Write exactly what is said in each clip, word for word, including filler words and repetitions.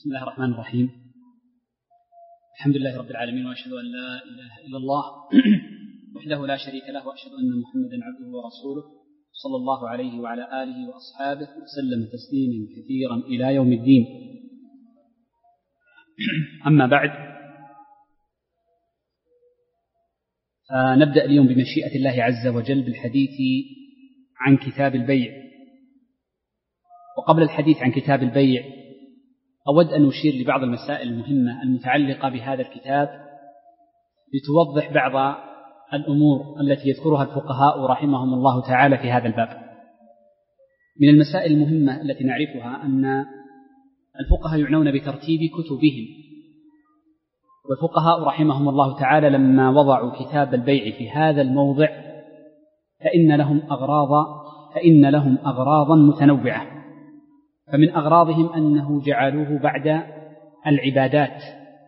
بسم الله الرحمن الرحيم. الحمد لله رب العالمين، وأشهد أن لا إله إلا الله وحده لا شريك له، وأشهد أن محمدا عبده ورسوله صلى الله عليه وعلى آله وأصحابه وسلم تسليما كثيرا إلى يوم الدين. أما بعد، فنبدأ اليوم بمشيئة الله عز وجل بالحديث عن كتاب البيع. وقبل الحديث عن كتاب البيع أود أن أشير لبعض المسائل المهمة المتعلقة بهذا الكتاب لتوضح بعض الأمور التي يذكرها الفقهاء رحمهم الله تعالى في هذا الباب. من المسائل المهمة التي نعرفها أن الفقهاء يعنون بترتيب كتبهم، والفقهاء رحمهم الله تعالى لما وضعوا كتاب البيع في هذا الموضع فإن لهم أغراض فإن لهم أغراضا متنوعة. فمن أغراضهم أنه جعلوه بعد العبادات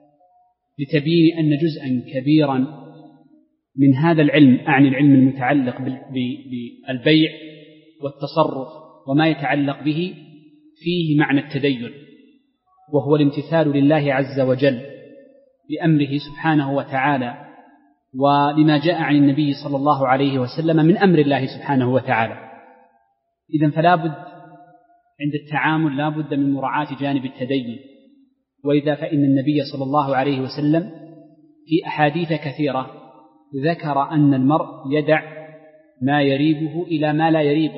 لتبيين أن جزءا كبيرا من هذا العلم، أعني العلم المتعلق بالبيع والتصرف وما يتعلق به، فيه معنى التدين، وهو الامتثال لله عز وجل بأمره سبحانه وتعالى ولما جاء عن النبي صلى الله عليه وسلم من أمر الله سبحانه وتعالى. إذن فلا بد عند التعامل لا بد من مراعاة جانب التدين، ولذا فإن النبي صلى الله عليه وسلم في أحاديث كثيرة ذكر أن المرء يدع ما يريبه إلى ما لا يريبه،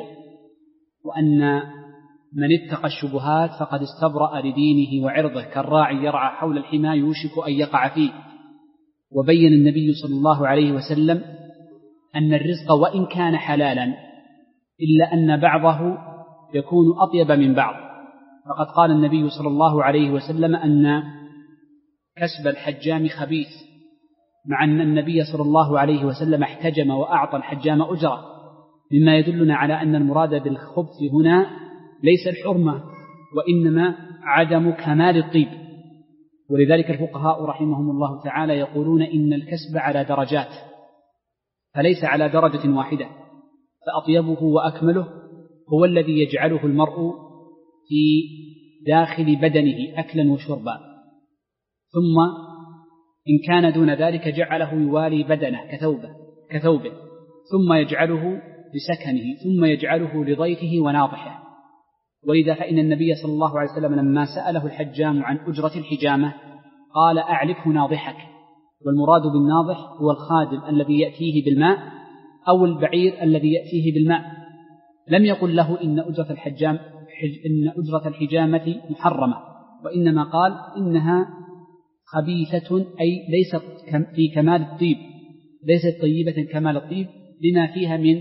وأن من اتقى الشبهات فقد استبرأ لدينه وعرضه، كالراعي يرعى حول الحمى يوشك أن يقع فيه. وبين النبي صلى الله عليه وسلم أن الرزق وإن كان حلالا إلا أن بعضه يكون أطيب من بعض، فقد قال النبي صلى الله عليه وسلم أن كسب الحجام خبيث، مع أن النبي صلى الله عليه وسلم احتجم وأعطى الحجام أجرة، مما يدلنا على أن المراد بالخبث هنا ليس الحرمة وإنما عدم كمال الطيب. ولذلك الفقهاء رحمهم الله تعالى يقولون إن الكسب على درجات، فليس على درجة واحدة، فأطيبه وأكمله هو الذي يجعله المرء في داخل بدنه أكلا وشربا، ثم إن كان دون ذلك جعله يوالي بدنه كثوبه, كثوبه ثم يجعله لسكنه، ثم يجعله لضيفه وناضحه. ولذا فإن النبي صلى الله عليه وسلم لما سأله الحجام عن أجرة الحجامة قال أعلفه ناضحك، والمراد بالناضح هو الخادم الذي يأتيه بالماء أو البعير الذي يأتيه بالماء. لم يقل له إن أجرة الحجام إن أجرة الحجامة محرمة، وإنما قال إنها خبيثة، أي ليست في كمال الطيب، ليست طيبة كمال الطيب، لما فيها من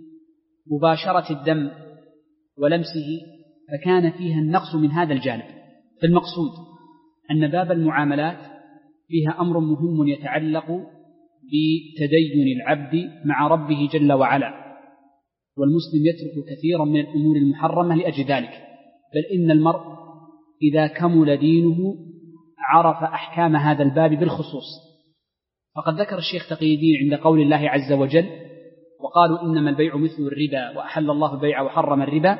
مباشرة الدم ولمسه، فكان فيها النقص من هذا الجانب. فالمقصود أن باب المعاملات فيها أمر مهم يتعلق بتدين العبد مع ربه جل وعلا، والمسلم يترك كثيرا من الأمور المحرمة لأجل ذلك، بل إن المرء إذا كمل دينه عرف أحكام هذا الباب بالخصوص. فقد ذكر الشيخ تقي الدين عند قول الله عز وجل وقالوا إنما البيع مثل الربا وأحل الله البيع وحرم الربا،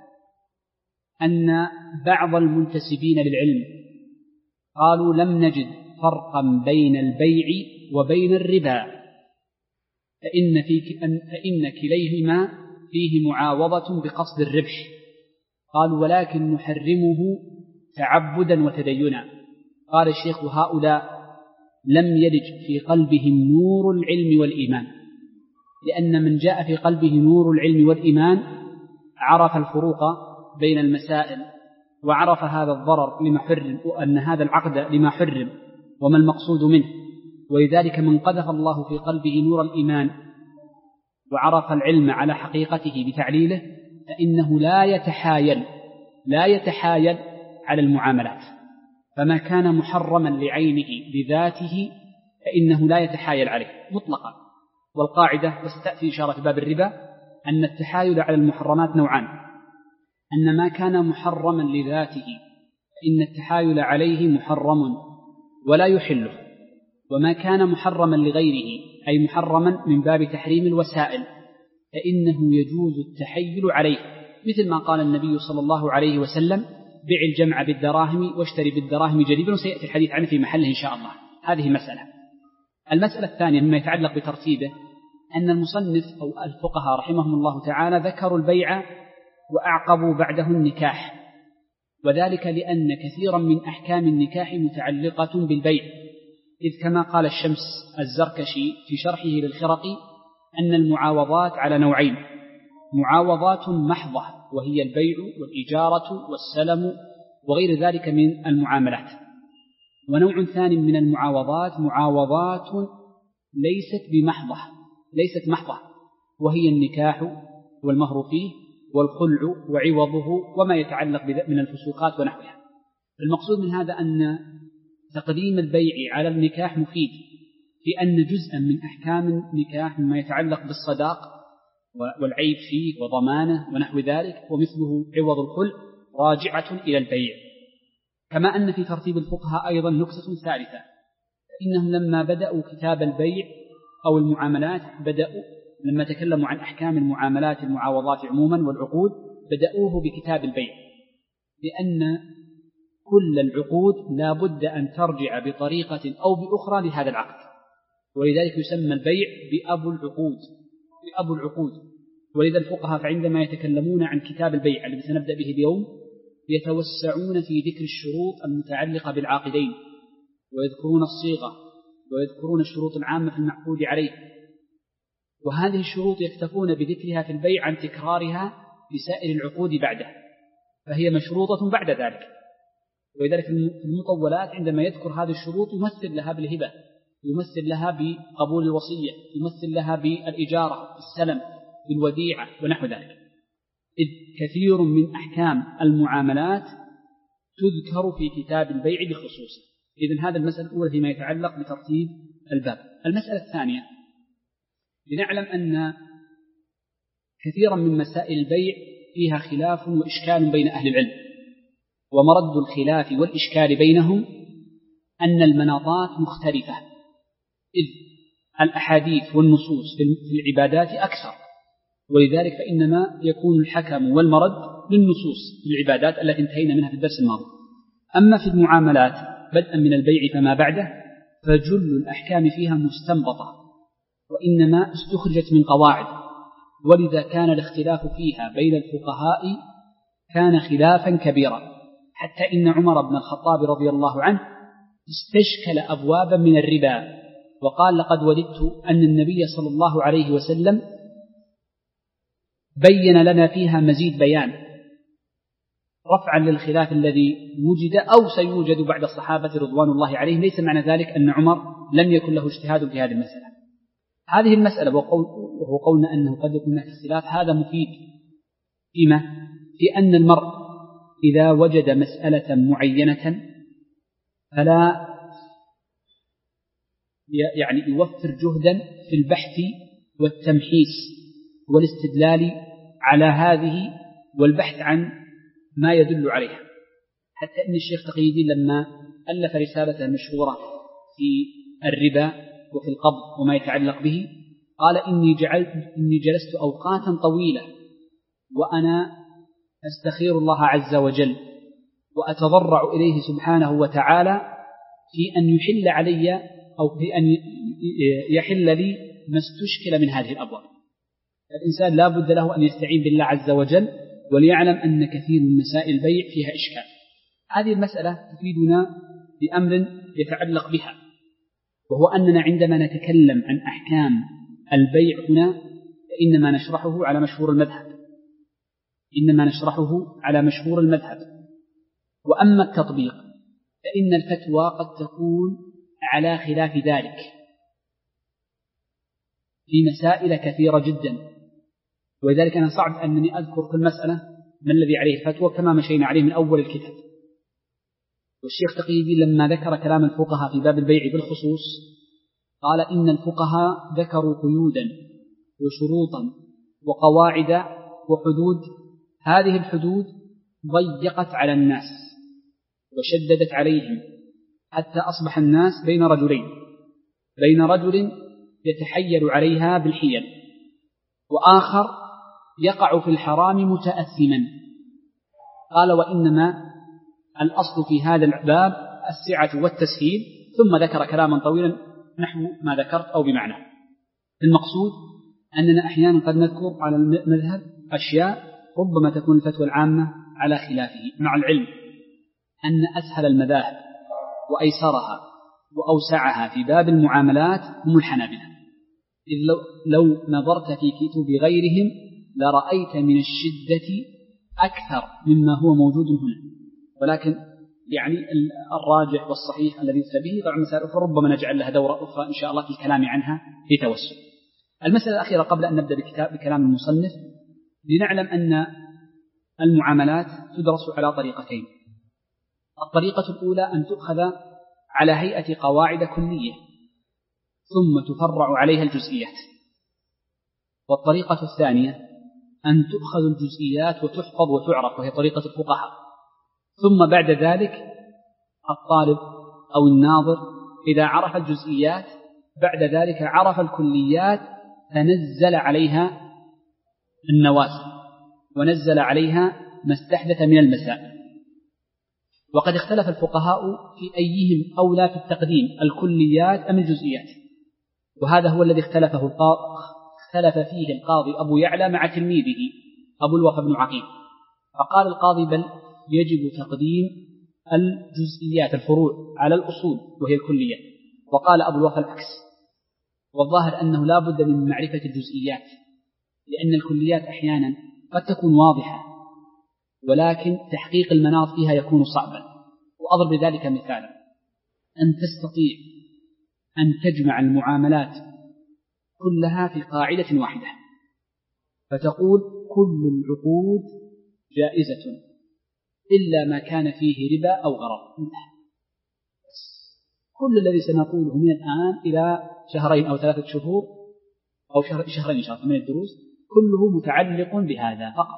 أن بعض المنتسبين للعلم قالوا لم نجد فرقا بين البيع وبين الربا، فإن, في فإن كليهما فيه معاوضة بقصد الربح. قالوا ولكن نحرمه تعبدا وتدينا. قال الشيخ هؤلاء لم يلج في قلبهم نور العلم والإيمان، لأن من جاء في قلبه نور العلم والإيمان عرف الفروق بين المسائل، وعرف هذا الضرر لما حرم، وأن هذا العقد لما حرم وما المقصود منه. ولذلك من قذف الله في قلبه نور الإيمان وعرف العلم على حقيقته بتعليله فإنه لا يتحايل لا يتحايل على المعاملات، فما كان محرما لعينه بذاته فإنه لا يتحايل عليه مطلقا. والقاعدة وستأتي إشارة باب الربا أن التحايل على المحرمات نوعان، أن ما كان محرما لذاته فإن التحايل عليه محرم ولا يحله، وما كان محرما لغيره أي محرما من باب تحريم الوسائل فإنه يجوز التحيل عليه، مثل ما قال النبي صلى الله عليه وسلم بع الجمع بالدراهم واشتري بالدراهم جديدا، وسيأتي الحديث عنه في محله إن شاء الله. هذه مسألة. المسألة الثانية مما يتعلق بترتيبه أن المصنف أو الفقهاء رحمهم الله تعالى ذكروا البيع وأعقبوا بعده النكاح، وذلك لأن كثيرا من أحكام النكاح متعلقة بالبيع، إذ كما قال الشمس الزركشي في شرحه للخرقي أن المعاوضات على نوعين: معاوضات محضة وهي البيع والإجارة والسلم وغير ذلك من المعاملات، ونوع ثاني من المعاوضات معاوضات ليست بمحضة ليست محضة وهي النكاح والمهر فيه والخلع وعوضه وما يتعلق من الفسوقات ونحوها. المقصود من هذا أن تقديم البيع على النكاح مفيد، في أن جزءا من أحكام النكاح مما يتعلق بالصداق والعيب فيه وضمانه ونحو ذلك ومثله عوض الخلع راجعة إلى البيع. كما أن في ترتيب الفقهاء أيضا نكتة ثالثة، إنهم لما بدأوا كتاب البيع أو المعاملات بدأوا لما تكلموا عن أحكام المعاملات المعاوضات عموما والعقود بدأوه بكتاب البيع، لأن كل العقود لا بد أن ترجع بطريقة أو بأخرى لهذا العقد، ولذلك يسمى البيع بأبو العقود بأبو العقود. ولذا الفقهاء فعندما يتكلمون عن كتاب البيع الذي سنبدأ به اليوم يتوسعون في ذكر الشروط المتعلقة بالعاقدين، ويذكرون الصيغة ويذكرون الشروط العامة في المعقود عليه، وهذه الشروط يكتفون بذكرها في البيع عن تكرارها لسائر العقود بعده، فهي مشروطة بعد ذلك. ولذلك في المطولات عندما يذكر هذه الشروط يمثل لها بالهبة، يمثل لها بقبول الوصية، يمثل لها بالإجارة، بالسلم، بالوديعة ونحو ذلك، إذ كثير من أحكام المعاملات تذكر في كتاب البيع بخصوصه. إذن هذا المسألة الأولى فيما يتعلق بترتيب الباب. المسألة الثانية لنعلم أن كثيرا من مسائل البيع فيها خلاف وإشكال بين أهل العلم، ومرد الخلاف والإشكال بينهم أن المناطات مختلفة، إذ الأحاديث والنصوص في العبادات أكثر، ولذلك فإنما يكون الحكم والمرد للنصوص في العبادات التي انتهينا منها في الدرس الماضي. أما في المعاملات بدءا من البيع فما بعده فجل الأحكام فيها مستنبطة وإنما استخرجت من قواعد، ولذا كان الاختلاف فيها بين الفقهاء كان خلافا كبيرا، حتى إن عمر بن الخطاب رضي الله عنه استشكل أبوابا من الربا وقال: لقد وددت أن النبي صلى الله عليه وسلم بين لنا فيها مزيد بيان رفعا للخلاف الذي وجد أو سيوجد بعد الصحابة رضوان الله عليهم. ليس معنى ذلك أن عمر لم يكن له اجتهاد في هذه المسألة. هذه المسألة وهو قولنا أنه قد يكون هناك اختلاف هذا مفيد فيما في أن المرء إذا وجد مسألة معينة فلا يعني يوفر جهدا في البحث والتمحيص والاستدلال على هذه والبحث عن ما يدل عليها، حتى أن الشيخ تقي الدين لما ألف رسالة مشهورة في الربا وفي القبض وما يتعلق به قال: إني, جعلت إني جلست أوقاتا طويلة وأنا أستخير الله عز وجل وأتضرع إليه سبحانه وتعالى في أن يحل علي أو في أن يحل لي ما استشكل من هذه الأبواب. الإنسان لا بد له أن يستعين بالله عز وجل وليعلم أن كثير من مسائل البيع فيها إشكال. هذه المسألة تفيدنا بأمر يتعلق بها، وهو أننا عندما نتكلم عن أحكام البيع هنا فإنما نشرحه على مشهور المذهب إنما نشرحه على مشهور المذهب وأما التطبيق فإن الفتوى قد تكون على خلاف ذلك في مسائل كثيرة جدا، ولذلك أنا صعب أنني أذكر كل مسألة ما الذي عليه الفتوى كما مشينا عليه من أول الكتاب. والشيخ تقي الدين لما ذكر كلام الفقهاء في باب البيع بالخصوص قال: إن الفقهاء ذكروا قيودا وشروطا وقواعد وحدود، هذه الحدود ضيقت على الناس وشددت عليهم حتى أصبح الناس بين رجلين بين رجل يتحيل عليها بالحيل وآخر يقع في الحرام متأثما. قال: وإنما الأصل في هذا الباب السعة والتسهيل، ثم ذكر كلاما طويلا نحو ما ذكرت أو بمعنى. المقصود أننا أحيانا قد نذكر على المذهب أشياء ربما تكون الفتوى العامة على خلافه، مع العلم أن أسهل المذاهب وأيسرها وأوسعها في باب المعاملات هم الحنابلة، إذ لو, لو نظرت في كتب غيرهم لرأيت من الشدة أكثر مما هو موجود هنا، ولكن يعني الراجح والصحيح الذي به طبعا مسائل أخرى ربما نجعل لها دورة أخرى إن شاء الله في الكلام عنها في توسع. المسألة الأخيرة قبل أن نبدأ بكتاب بكلام المصنف، لنعلم أن المعاملات تدرس على طريقتين. الطريقة الأولى أن تؤخذ على هيئة قواعد كلية ثم تفرع عليها الجزئيات، والطريقة الثانية أن تؤخذ الجزئيات وتحفظ وتعرف، وهي طريقة الفقهاء، ثم بعد ذلك الطالب أو الناظر إذا عرف الجزئيات بعد ذلك عرف الكليات فنزل عليها النواسل ونزل عليها ما استحدث من المسائل. وقد اختلف الفقهاء في أيهم أولى في التقديم، الكليات أم الجزئيات، وهذا هو الذي اختلفه اختلف فيه القاضي أبو يعلى مع تلميذه أبو الوفا بن عقيل، فقال القاضي بل يجب تقديم الجزئيات الفروع على الأصول وهي الكليات، وقال أبو الوفا العكس. والظاهر أنه لا بد من معرفة الجزئيات، لأن الكليات أحيانا قد تكون واضحة ولكن تحقيق المناط فيها يكون صعبا. وأضرب بذلك مثالا، أن تستطيع أن تجمع المعاملات كلها في قاعدة واحدة، فتقول كل العقود جائزة إلا ما كان فيه ربا أو غرر. كل الذي سنقوله من الآن إلى شهرين أو ثلاثة شهور أو شهر شهرين إن شاء الله من الدروس كله متعلق بهذا فقط.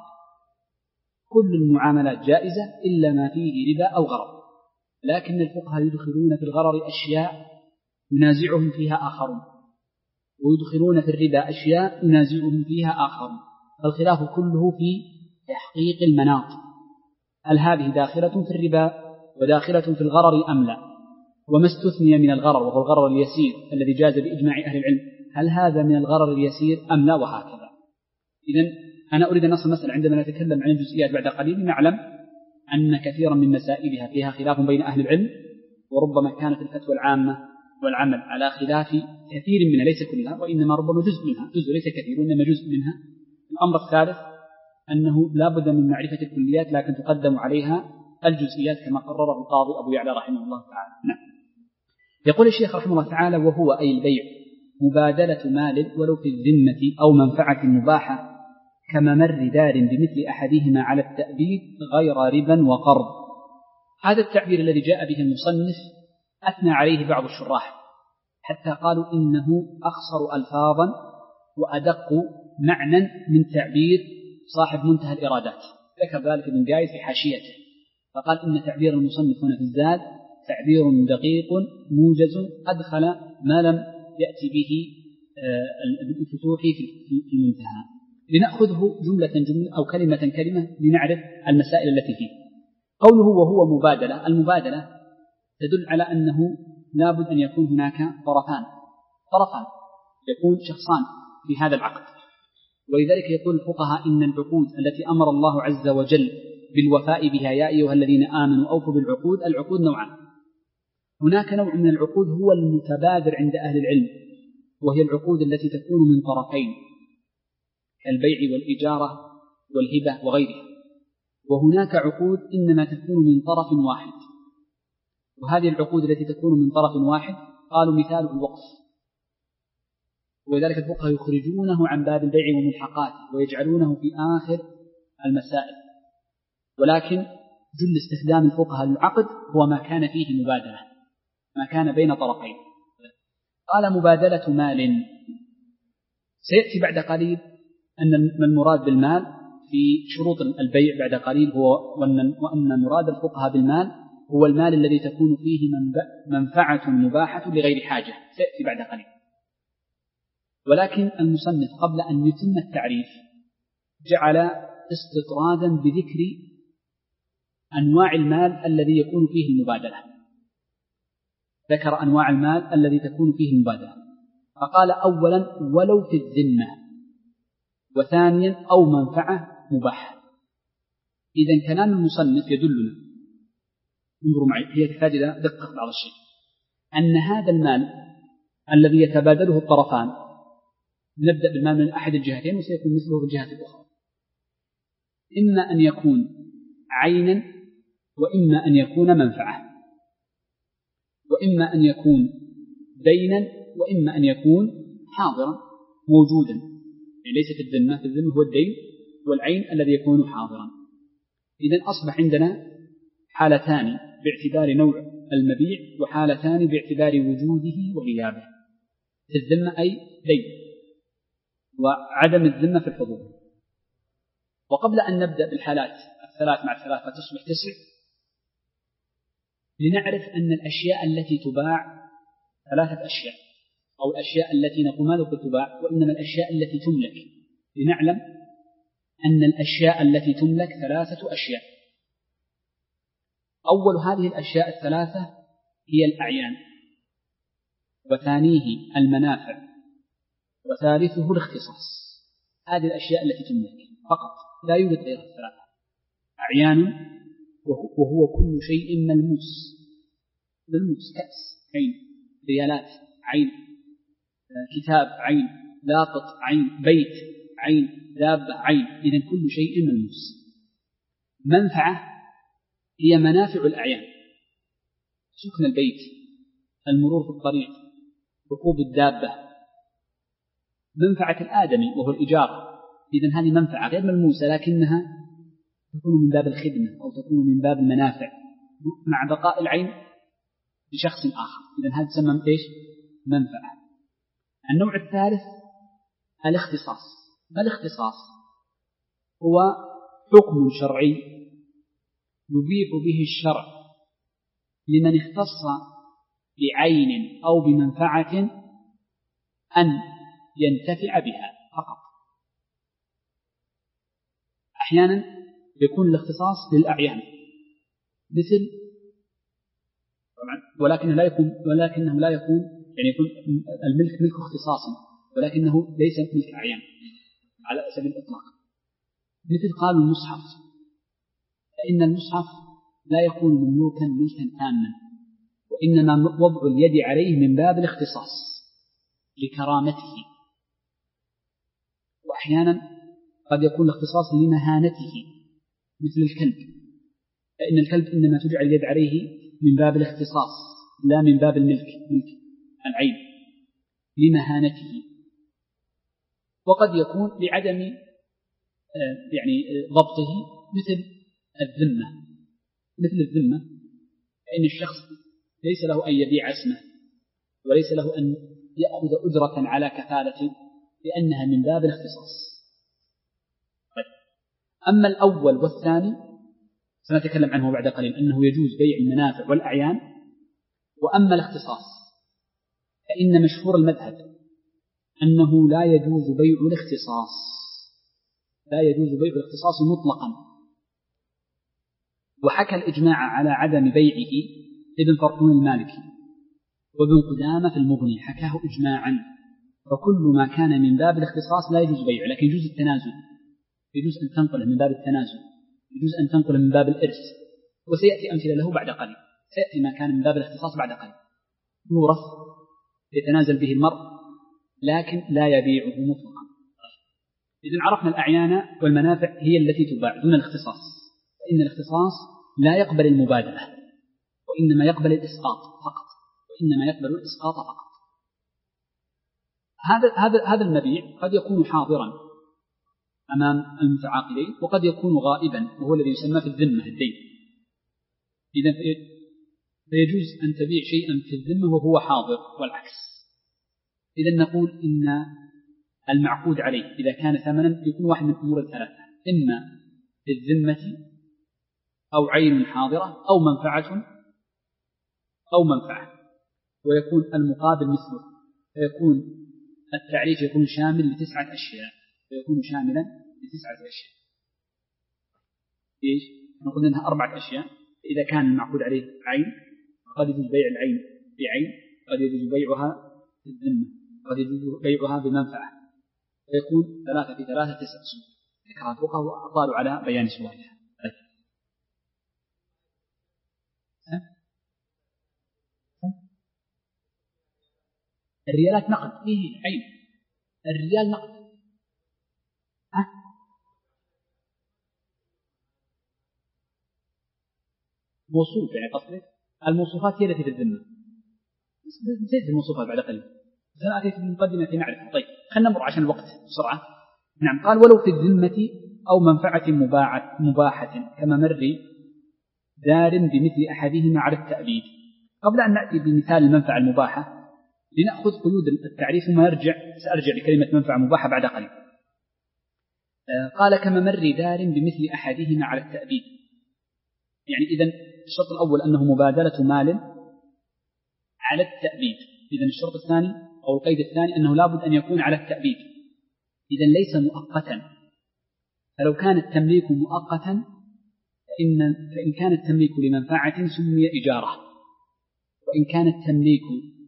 كل المعاملات جائزة إلا ما فيه ربا أو غرر، لكن الفقهاء يدخلون في الغرر أشياء ينازعهم فيها آخرون، ويدخلون في الربا أشياء ينازعهم فيها آخرون، فالخلاف كله في تحقيق المناط، هل هذه داخلة في الربا وداخلة في الغرر أم لا، وما استثني من الغرر وهو الغرر اليسير الذي جاز بإجماع أهل العلم هل هذا من الغرر اليسير أم لا، وهكذا. إذن أنا أريد أن نصل مثلا عندما نتكلم عن الجزئيات بعد قليل نعلم أن كثيرا من مسائلها فيها خلاف بين أهل العلم، وربما كانت الفتوى العامة والعمل على خلاف كثير منها، ليس كلها وإنما ربما جزء منها، جزء ليس كثير وإنما جزء منها. الأمر الثالث أنه لا بد من معرفة الكليات لكن تقدم عليها الجزئيات كما قرره القاضي أبو يعلى رحمه الله تعالى. نعم. يقول الشيخ رحمه الله تعالى: وهو أي البيع مبادلة مال ولو في الذمة أو منفعة مباحة كممر دار بمثل أحدهما على التأبيد غير ربا وقرض. هذا التعبير الذي جاء به المصنف أثنى عليه بعض الشراح حتى قالوا إنه أخصر ألفاظا وأدق معنى من تعبير صاحب منتهى الإرادات، ذكر ذلك ابن جايز في حاشيته، فقال إن تعبير المصنف هنا في الزاد تعبير دقيق موجز أدخل ما لم يأتي به الفتوحي في المنتهى. لنأخذه جملة جملة أو كلمة كلمة لنعرف المسائل التي فيه. قوله وهو مبادلة، المبادلة تدل على أنه لا بد أن يكون هناك طرفان طرفان يكون شخصان في هذا العقد، ولذلك يقول الفقهاء إن العقود التي أمر الله عز وجل بالوفاء بها يا أيها الذين آمنوا أوفوا بالعقود، العقود نوعان. هناك نوع من العقود هو المتبادر عند أهل العلم، وهي العقود التي تكون من طرفين كالبيع والإجارة والهبة وغيرها، وهناك عقود إنما تكون من طرف واحد، وهذه العقود التي تكون من طرف واحد قالوا مثال الوقف، ولذلك الفقهاء يخرجونه عن باب البيع وملحقاته ويجعلونه في آخر المسائل، ولكن جل استخدام الفقهاء للعقد هو ما كان فيه مبادلة، ما كان بين طرفين. قال مبادلة مال، سيأتي بعد قليل أن المراد بالمال في شروط البيع بعد قليل هو وأن مراد الفقهاء بالمال هو المال الذي تكون فيه منفعة مباحة لغير حاجة، سيأتي بعد قليل. ولكن المصنف قبل أن يتم التعريف جعل استطرادا بذكر أنواع المال الذي يكون فيه المبادلة، ذكر أنواع المال الذي تكون فيه المبادلة، فقال أولا ولو في الذمة، وثانيا أو منفعة مباحة. إذن كلام المصنف يدلنا، انظروا معي، هي تحتاج إلى دقة في بعض الشيء، أن هذا المال الذي يتبادله الطرفان، نبدأ بالمال من أحد الجهتين وسيكون مثله في الجهة الأخرى، إما أن يكون عينا وإما أن يكون منفعة، وإما أن يكون دينا وإما أن يكون حاضرا موجودا، يعني ليس في الذمة، في الذمة هو الدين والعين الذي يكون حاضرا. إذن أصبح عندنا حالتان باعتبار نوع المبيع وحالتان باعتبار وجوده وغيابه. في الذمة أي دين، وعدم الذمة في الحضور. وقبل أن نبدأ بالحالات الثلاث مع الثلاث فتصبح تسع، لنعرف أن الأشياء التي تباع ثلاثة أشياء، أو الأشياء التي نقول ما نقول تباع وإنما الأشياء التي تملك، لنعلم أن الأشياء التي تملك ثلاثة أشياء. أول هذه الأشياء الثلاثة هي الأعيان، وثانيه المنافع، وثالثه الاختصاص. هذه الأشياء التي تملك فقط، لا يوجد غيرها الثلاثة. أعيان وهو كل شيء ملموس، ملموس، كأس عين، ريالات عين، كتاب عين، لاقط عين، بيت عين، دابة عين، إذن كل شيء ملموس. منفعة هي منافع الأعيان، سكن البيت، المرور في الطريق، ركوب الدابة. منفعة الآدمي وهو الإجارة، إذن هذه منفعة غير ملموسة لكنها تكون من باب الخدمة أو تكون من باب المنافع مع بقاء العين لشخص آخر، إذن هذا تسمى إيش؟ منفعة. النوع الثالث الاختصاص. ما الاختصاص؟ هو حكم شرعي يبيح به الشرع لمن اختص بعين أو بمنفعة أن ينتفع بها فقط. أحيانا يكون الاختصاص للأعيان مثل، ولكنه لا يكون ولكنه لا يكون يعني يكون الملك ملك اختصاص ولكنه ليس ملك أعيان على سبيل الإطلاق. مثل قالوا المصحف، فإن المصحف لا يكون مملوكا ملكا تاما، وإنما وضع اليد عليه من باب الاختصاص لكرامته. وأحيانا قد يكون الاختصاص لمهانته مثل الكلب، فإن الكلب إنما تجعل اليد عليه من باب الاختصاص لا من باب الملك، ملك العين، لمهانته. وقد يكون لعدم يعني ضبطه مثل الذمة، مثل الذمة فإن الشخص ليس له أن يبيع اسمه وليس له أن يأخذ أجرة على كفالته لأنها من باب الاختصاص. أما الأول والثاني سنتكلم عنه بعد قليل، أنه يجوز بيع المنافع والأعيان. وأما الاختصاص فإن مشهور المذهب أنه لا يجوز بيع الاختصاص، لا يجوز بيع الاختصاص مطلقا. وحكى الإجماع على عدم بيعه ابن فرحون المالكي وابن قدامة في المغني، حكاه إجماعا. فكل ما كان من باب الاختصاص لا يجوز بيعه، لكن يجوز التنازل، يجوز أن تنقله من باب التنازل، يجوز أن تنقله من باب الإرث، وسيأتي أمثلة له بعد قليل. سيأتي ما كان من باب الاختصاص بعد قليل، يورث يتنازل به المرء لكن لا يبيعه مطلقا. إذن عرفنا الأعيان والمنافع هي التي تباع دون الاختصاص، فإن الاختصاص لا يقبل المبادلة وإنما يقبل الإسقاط فقط، وإنما يقبل الإسقاط فقط. هذا هذا هذا المبيع قد يكون حاضرا أمام المتعاقدين وقد يكون غائبا، وهو الذي يسمى في الذمة الدين. إذن فيجوز أن تبيع شيئا في الذمة وهو حاضر والعكس. إذن نقول إن المعقود عليه إذا كان ثمنا يكون واحد من أمور الثلاثة، إما في الذمة أو عين حاضرة أو منفعة أو منفعة، ويكون المقابل مثله، فيكون التعريف يكون شامل لتسعة أشياء، فيكون شاملا لتسعة أشياء. إيش؟ نقول أنها أربعة أشياء. إذا كان المعقود عليه عين قد يجوز بيع العين بعين، قد يجوز بيعها في الذمة، قد يجوز بيعها بمنفعة، فيكون ثلاثة في ثلاثة تسع صور. ذكرها الفقهاء وأطالوا على بيان صورها. الريالات نقد فيه عين، الريال نقد. ها؟ موصوف يعني قصدك؟ الموصوفات هي التي في الذمة. نسيت الموصوفات بعد قليل، سنأتي في المقدمة نعرفها. طيب خلينا نمر عشان الوقت بسرعة. نعم، قال ولو في الذمة أو منفعة مباحة, مباحة كممر دار بمثل أحدهما على التأبيد. قبل أن نأتي بمثال المنفعة المباحة لنأخذ قيود التعريف ثم يرجع سأرجع لكلمة منفعة مباحة بعد قليل. قال كممر دار بمثل أحدهما على التأبيد، يعني إذن الشرط الأول أنه مبادلة مال على التأبيد. إذن الشرط الثاني أو القيد الثاني أنه لابد أن يكون على التأبيد، إذن ليس مؤقتا. فلو كان التمليك مؤقتا فإن, فإن كان التمليك لمنفعة سمي إجارة، وإن كان التمليك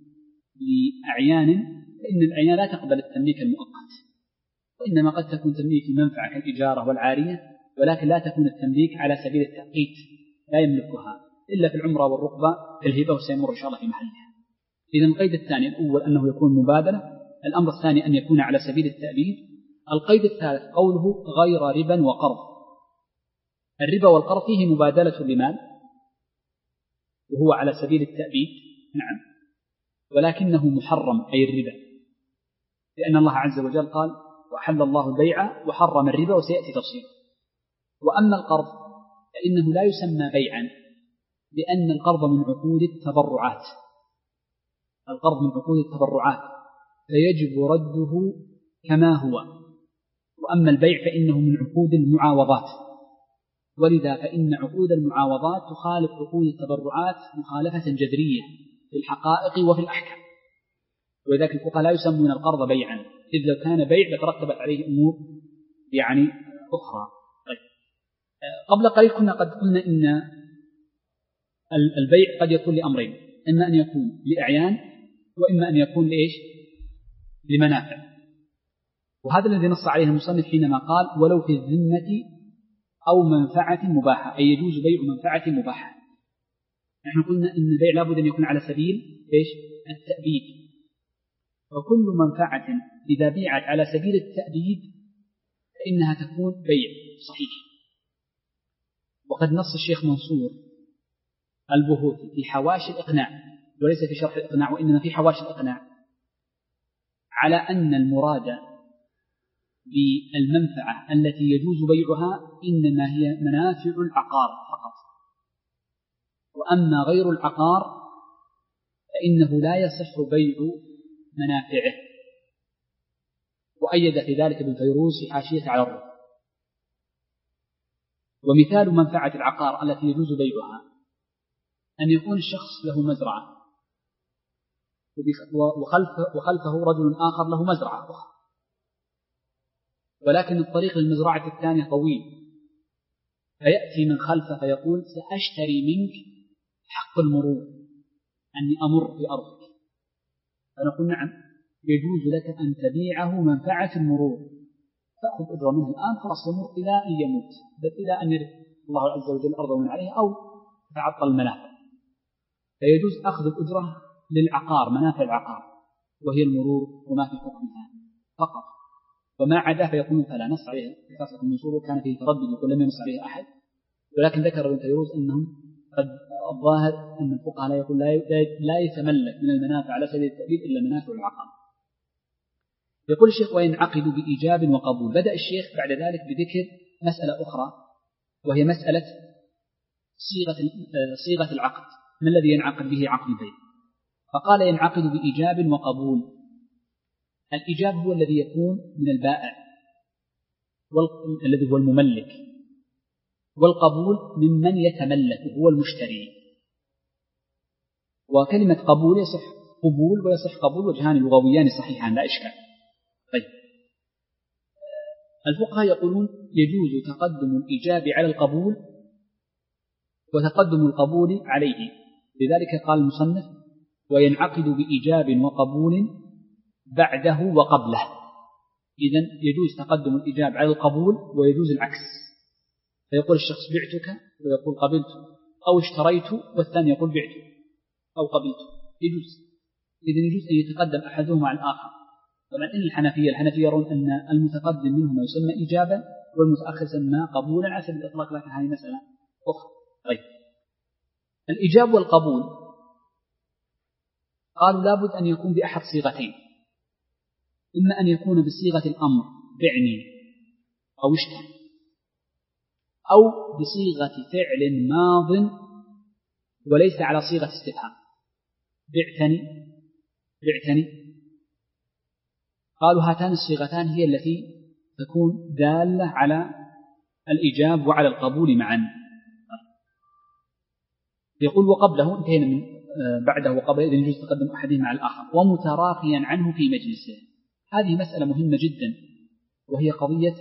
لأعيان فإن الأعيان لا تقبل التمليك المؤقت، وإنما قد تكون تمليك المنفعة كالإجارة والعارية، ولكن لا تكون التمليك على سبيل التأقيت، لا يملكها إلا في العمرة والرقبة كالهبة، وسيمر إن شاء الله في محلها. إذن القيد الثاني الأول أنه يكون مبادلة، الأمر الثاني أن يكون على سبيل التأبيد. القيد الثالث قوله غير ربا وقرض. الربا والقرض فيه مبادلة لمال وهو على سبيل التأبيد، نعم، ولكنه محرم أي الربا، لأن الله عز وجل قال وحل الله البيع وحرم الربا، وسيأتي تفصيل. وأما القرض فإنه لا يسمى بيعا، لأن القرض من عقود التبرعات، القرض من عقود التبرعات فيجب رده كما هو. وأما البيع فإنه من عقود المعاوضات، ولذا فإن عقود المعاوضات تخالف عقود التبرعات مخالفة جذرية في الحقائق وفي الأحكام، ولذلك الفقهاء لا يسمون القرض بيعا، إذ لو كان بيع لترتبت عليه أمور يعني أخرى. طيب. قبل قليل كنا قد قلنا إن البيع قد يكون لأمرين، إما أن يكون لأعيان وإما أن يكون لإيش؟ لمنافع. وهذا الذي نص عليه المصنف حينما قال ولو في الذمة أو منفعة مباحة، أي يجوز بيع منفعة مباحة. نحن قلنا إن البيع لابد أن يكون على سبيل إيش؟ التأبيد، وكل منفعة إذا بيعت على سبيل التأبيد فإنها تكون بيع صحيح. وقد نص الشيخ منصور البهوثي في حواشي الإقناع، وليس في شرح الإقناع وإنما في حواشي الإقناع، على أن المراد بالمنفعة التي يجوز بيعها إنما هي منافع العقار فقط، وأما غير العقار فإنه لا يصح بيع منافعه. وأيد في ذلك ابن فيروز في حاشية على الرد. ومثال منفعة العقار التي يجوز بيعها أن يكون الشخص له مزرعة وخلفه, وخلفه رجل آخر له مزرعة أخرى، ولكن الطريق للمزرعة الثانية طويل، فيأتي من خلفه فيقول سأشتري منك حق المرور، أني أمر في أرضك. فنقول نعم يجوز لك أن تبيعه منفعة المرور، تأخذ أجرة منه الآن خلاص يمر إلى أن يموت، بل إلى أن يرث الله عز وجل الأرض ومن عليها أو تعطل المنافع. فيجوز أخذ الأجرة للعقار، منافع العقار وهي المرور وما في حكمها فقط، وما عدا فيقولون فلا نص عليها بخاصة المنصور كان فيه تردد يقول لم ينص عليها أحد. ولكن ذكر ابن فيروز أنهم قد الظاهر أن الفقهاء لا يقول لا يتملك من المنافع على سبيل التأبيد إلا منافع العقار. يقول الشيخ وينعقد بإيجاب وقبول. بدأ الشيخ بعد ذلك بذكر مسألة أخرى وهي مسألة صيغة صيغة العقد، ما الذي ينعقد به عقد البيع؟ فقال ينعقد بإيجاب وقبول. الإيجاب هو الذي يكون من البائع الذي هو المملك، والقبول ممن يتملك هو المشتري. وكلمة قبول يصح قبول ويصح قبول، وجهان لغويان صحيحان لا إشكال. طيب، الفقهاء يقولون يجوز تقدم الإيجاب على القبول وتقدم القبول عليه. لذلك قال المصنف: وينعقد بإيجاب وقبول بعده وقبله. إذن يجوز تقدم الإيجاب على القبول ويجوز العكس، فيقول الشخص بعتك ويقول قبلت، أو اشتريت والثاني يقول بعت أو قبلت، يجوز. إذن يجوز أن يتقدم أحدهما على الآخر. طبعا إن الحنفية الحنفية يرون أن المتقدم منهما يسمى إيجابا والمتأخر يسمى قبولا على سبيل الإطلاق، لكن هذه مسألة أخرى. طيب، الإيجاب والقبول قالوا لابد أن يكون بأحد صيغتين: إما أن يكون بصيغة الأمر بعني أو اشتر، أو بصيغة فعل ماض وليس على صيغة استفهام: بعتني بعتني. قالوا هاتان الصيغتان هي التي تكون دالة على الإيجاب وعلى القبول معا. يقول: وقبله، انتهينا من بعده وقبله، إذن يجوز تقدم أحدهما على الآخر، ومتراخيا عنه في مجلسه. هذه مسألة مهمة جدا، وهي قضية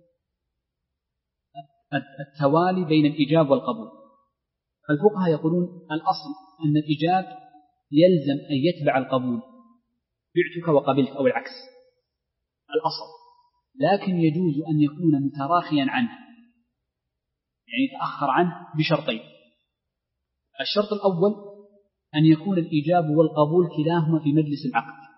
التوالي بين الإيجاب والقبول. الفقهاء يقولون الأصل أن الإيجاب يلزم أن يتبع القبول، بعتك وقبلت أو العكس، الأصل، لكن يجوز أن يكون متراخيا عنه، يعني يتأخر عنه بشرطين. الشرط الأول أن يكون الإيجاب والقبول كلاهما في مجلس العقد،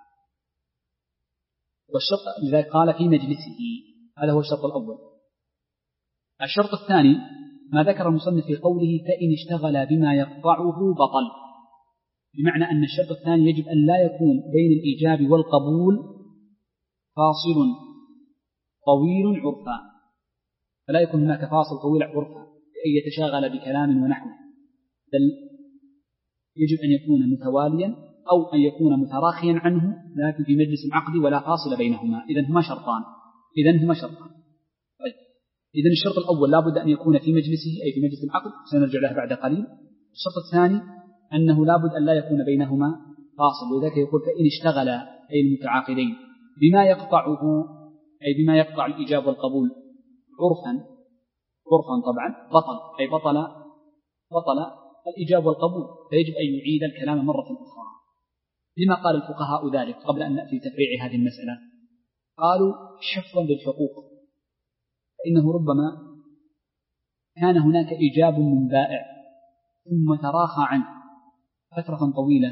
والشرط لذلك قال في مجلسه، هذا هو الشرط الأول. الشرط الثاني ما ذكر المصنف في قوله: فإن اشتغل بما يقطعه بطل، بمعنى أن الشرط الثاني يجب أن لا يكون بين الإيجاب والقبول فاصل طويل عرفا، فلا يكون هناك فاصل طويل عرفا لأن يتشاغل بكلام ونحوه، بل يجب أن يكون متواليا أو أن يكون متراخيا عنه لكن في مجلس العقد ولا فاصل بينهما. إذن هما شرطان إذن هما شرطان طيب. إذن الشرط الأول لا بد أن يكون في مجلسه أي في مجلس العقد، سنرجع له بعد قليل. الشرط الثاني أنه لا بد أن لا يكون بينهما فاصل، وذلك يقول: فإن اشتغل أي المتعاقدين بما يقطعه أي بما يقطع الإيجاب والقبول عرفا عرفا طبعا بطل، أي بطل بطل الإيجاب والقبول، فيجب أن يعيد الكلام مرة أخرى. لما قال الفقهاء ذلك قبل أن نأتي تفريع هذه المسألة؟ قالوا: شفا للحقوق، فإنه ربما كان هناك إيجاب من بائع ثم تراخى عنه فترة طويلة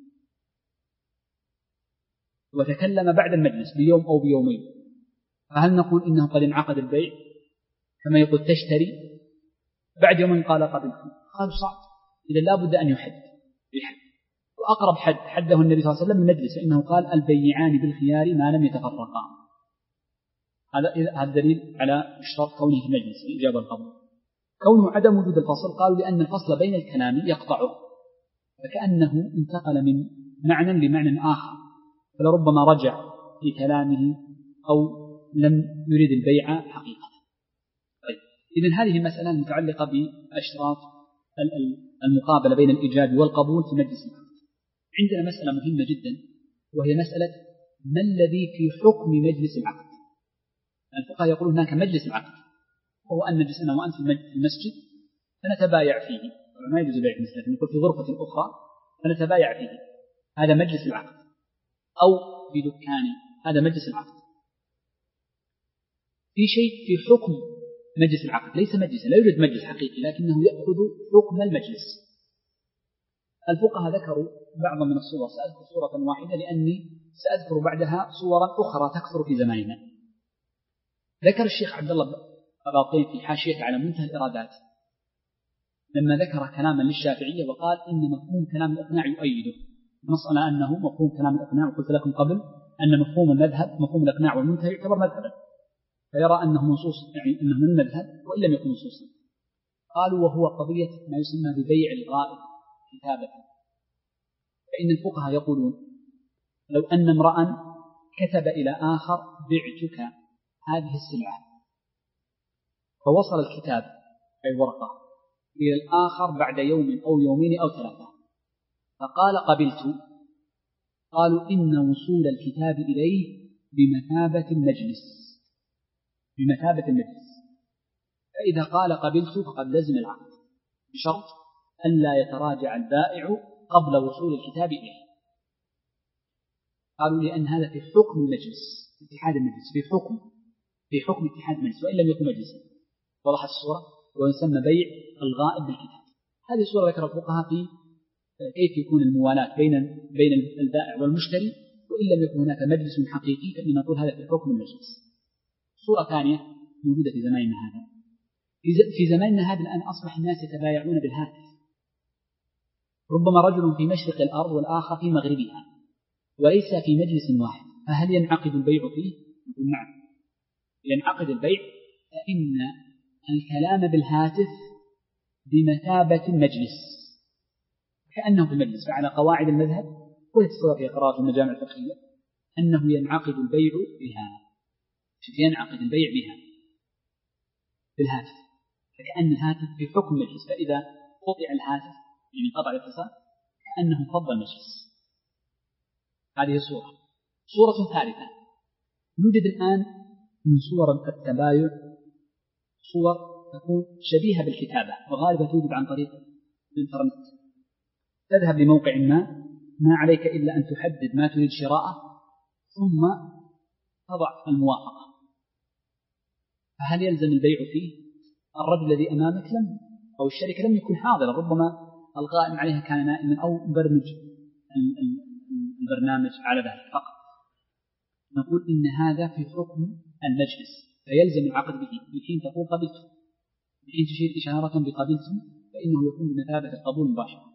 وتكلم بعد المجلس بيوم أو بيومين، فهل نقول إنه قد انعقد البيع كما يقول تشتري بعد يوم قال قبلت؟ قالوا صعب، إذا لا بد أن يحد بحد، وأقرب حد حده النبي صلى الله عليه وسلم المجلس، فإنه قال: البيعان بالخيار ما لم يتفرقا. هذا هذا دليل على اشتراط كونه في المجلس الإجابة والقبول. كونه عدم وجود الفصل، قالوا لأن الفصل بين الكلام يقطعه، فكأنه انتقل من معنى لمعنى آخر، فلربما رجع في كلامه أو لم يريد البيع حقيقة. طيب، إذن هذه المسألة المتعلقة بأشراط المقابلة بين الإيجاب والقبول في مجلس العقد. عندنا مسألة مهمة جدا، وهي مسألة ما الذي في حكم مجلس العقد. الفقهاء يقولون هناك مجلس العقد، وهو أن نجلس أنا وأنت في المسجد فنتبايع فيه، ما يجوز بيع مثل لكن نقول في غرفة أخرى فنتبايع فيه، هذا مجلس العقد، أو في دكان، هذا مجلس العقد. في شيء في حكم مجلس العقد ليس مجلسا، لا يوجد مجلس حقيقي لكنه يأخذ حكم المجلس. الفقهاء ذكروا بعضا من الصور، سأذكر صورة واحدة لأني سأذكر بعدها صورا أخرى تكثر في زماننا. ذكر الشيخ عبد الله الباطين في حاشيته على منتهى الإرادات لما ذكر كلاما للشافعية وقال إن مفهوم كلام الإقناع يؤيده، نص على أنه مفهوم كلام الإقناع، وقلت لكم قبل أن مفهوم المذهب مفهوم الإقناع والمنتهى يعتبر مذهبا، فيرى أنه نصوص، يعني أنه من المذهب وإن لم يكن نصوصا. قالوا: وهو قضية ما يسمى ببيع الغائب كتابة. فإن الفقهاء يقولون: لو أن امرأ كتب إلى آخر: بعتك هذه السلعة، فوصل الكتاب أي ورقة إلى الآخر بعد يوم أو يومين أو ثلاثة، فقال: قبلت، قالوا: إن وصول الكتاب إليه بمثابة المجلس بمثابة المجلس فإذا قال قبلت فقد لزم العقد، بشرط ألا يتراجع البائع قبل وصول الكتاب إليه. قالوا لأن هذا في حكم المجلس، اتحاد المجلس، في حكم في حكم اتحاد المجلس وإن لم يكن مجلسا. وضحت الصورة؟ ويسمى بيع الغائب بالكتاب. هذه الصورة ذكر الفقهاء في كيف يكون الموالاة بين بين البائع والمشتري وإن لم يكن هناك مجلس حقيقي فإننا نقول هذا في حكم المجلس. صورة ثانية موجودة في زماننا هذا. في زماننا هذا الآن أصبح الناس يتبايعون بالهاتف. ربما رجل في مشرق الأرض والآخر في مغربها وليس في مجلس واحد، فهل ينعقد البيع فيه؟ نقول نعم ينعقد البيع، فإن الكلام بالهاتف بمثابة المجلس كأنه في المجلس. فعلى قواعد المذهب والتي في قراءة المجامع الفقهية أنه ينعقد البيع بها. شوف ينعقد البيع بها بالهاتف، فكأن الهاتف في حكم المجلس، فإذا قطع الهاتف يعني قطع الاتصال كأنه فض المجلس. هذه صورة. صورة ثالثة يوجد الآن من صور التبايع صور تكون شبيهة بالكتابة وغالبا توجد عن طريق الإنترنت. تذهب لموقع ما ما عليك إلا أن تحدد ما تريد شراءه ثم تضع الموافقة. فهل يلزم البيع فيه؟ الرجل الذي أمامك لم أو الشركة لم يكن حاضرا، ربما القائم عليها كان نائما أو مبرمج البرنامج على ذلك فقط. نقول إن هذا في حكم المجلس فيلزم العقد به. بحين تقول قبلت، بحين تشير إشارة بقبلت، فإنه يكون بمثابة القبول مباشرة،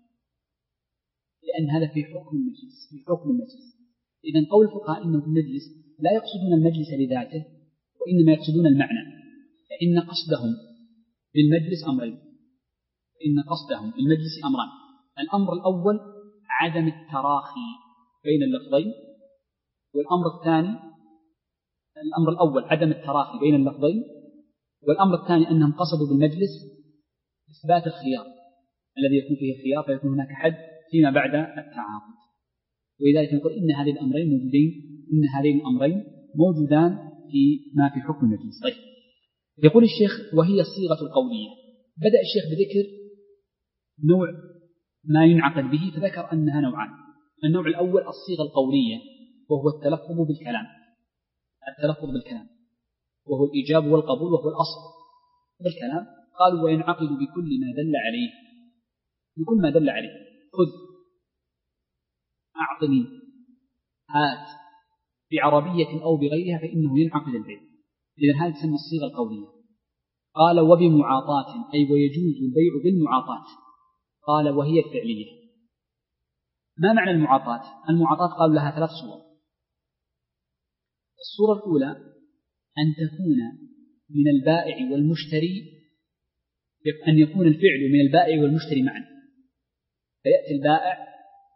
لأن هذا في حكم المجلس في حكم المجلس. إذن قول الفقهاء إنه في المجلس لا يقصدون المجلس لذاته وإنما يقصدون المعنى، فإن قصدهم بالمجلس أمرين إن قصدهم بالمجلس أمران. الأمر الأول عدم التراخي بين اللفظين، والأمر الثاني الأمر الأول عدم التراخي بين اللفظين، والأمر الثاني أنهم قصدوا بالمجلس إثبات الخيار الذي يكون فيه الخيار، فيكون هناك حد فيما بعد التعاقد. ولذلك نقول إن هذين الأمرين موجودين إن هذين الأمرين موجودان في ما في حكم المجلس. طيب يقول الشيخ وهي الصيغة القولية. بدأ الشيخ بذكر نوع ما ينعقد به، فذكر أنها نوعان. النوع الأول الصيغة القولية وهو التلفظ بالكلام التلفظ بالكلام وهو الإيجاب والقبول وهو الأصل بالكلام. قالوا وينعقد بكل ما دل عليه بكل ما دل عليه خذ، أعطني، هات، بعربية أو بغيرها فإنه ينعقد البيع. إذن هذه تسمى الصيغة القولية. قال وبمعاطاة أي ويجوز البيع بالمعاطاة. قال وهي الفعلية. ما معنى المعاطاة؟ المعاطاة قالوا لها ثلاث صور. الصورة الأولى أن تكون من البائع والمشتري أن يكون الفعل من البائع والمشتري معا، فيأتي البائع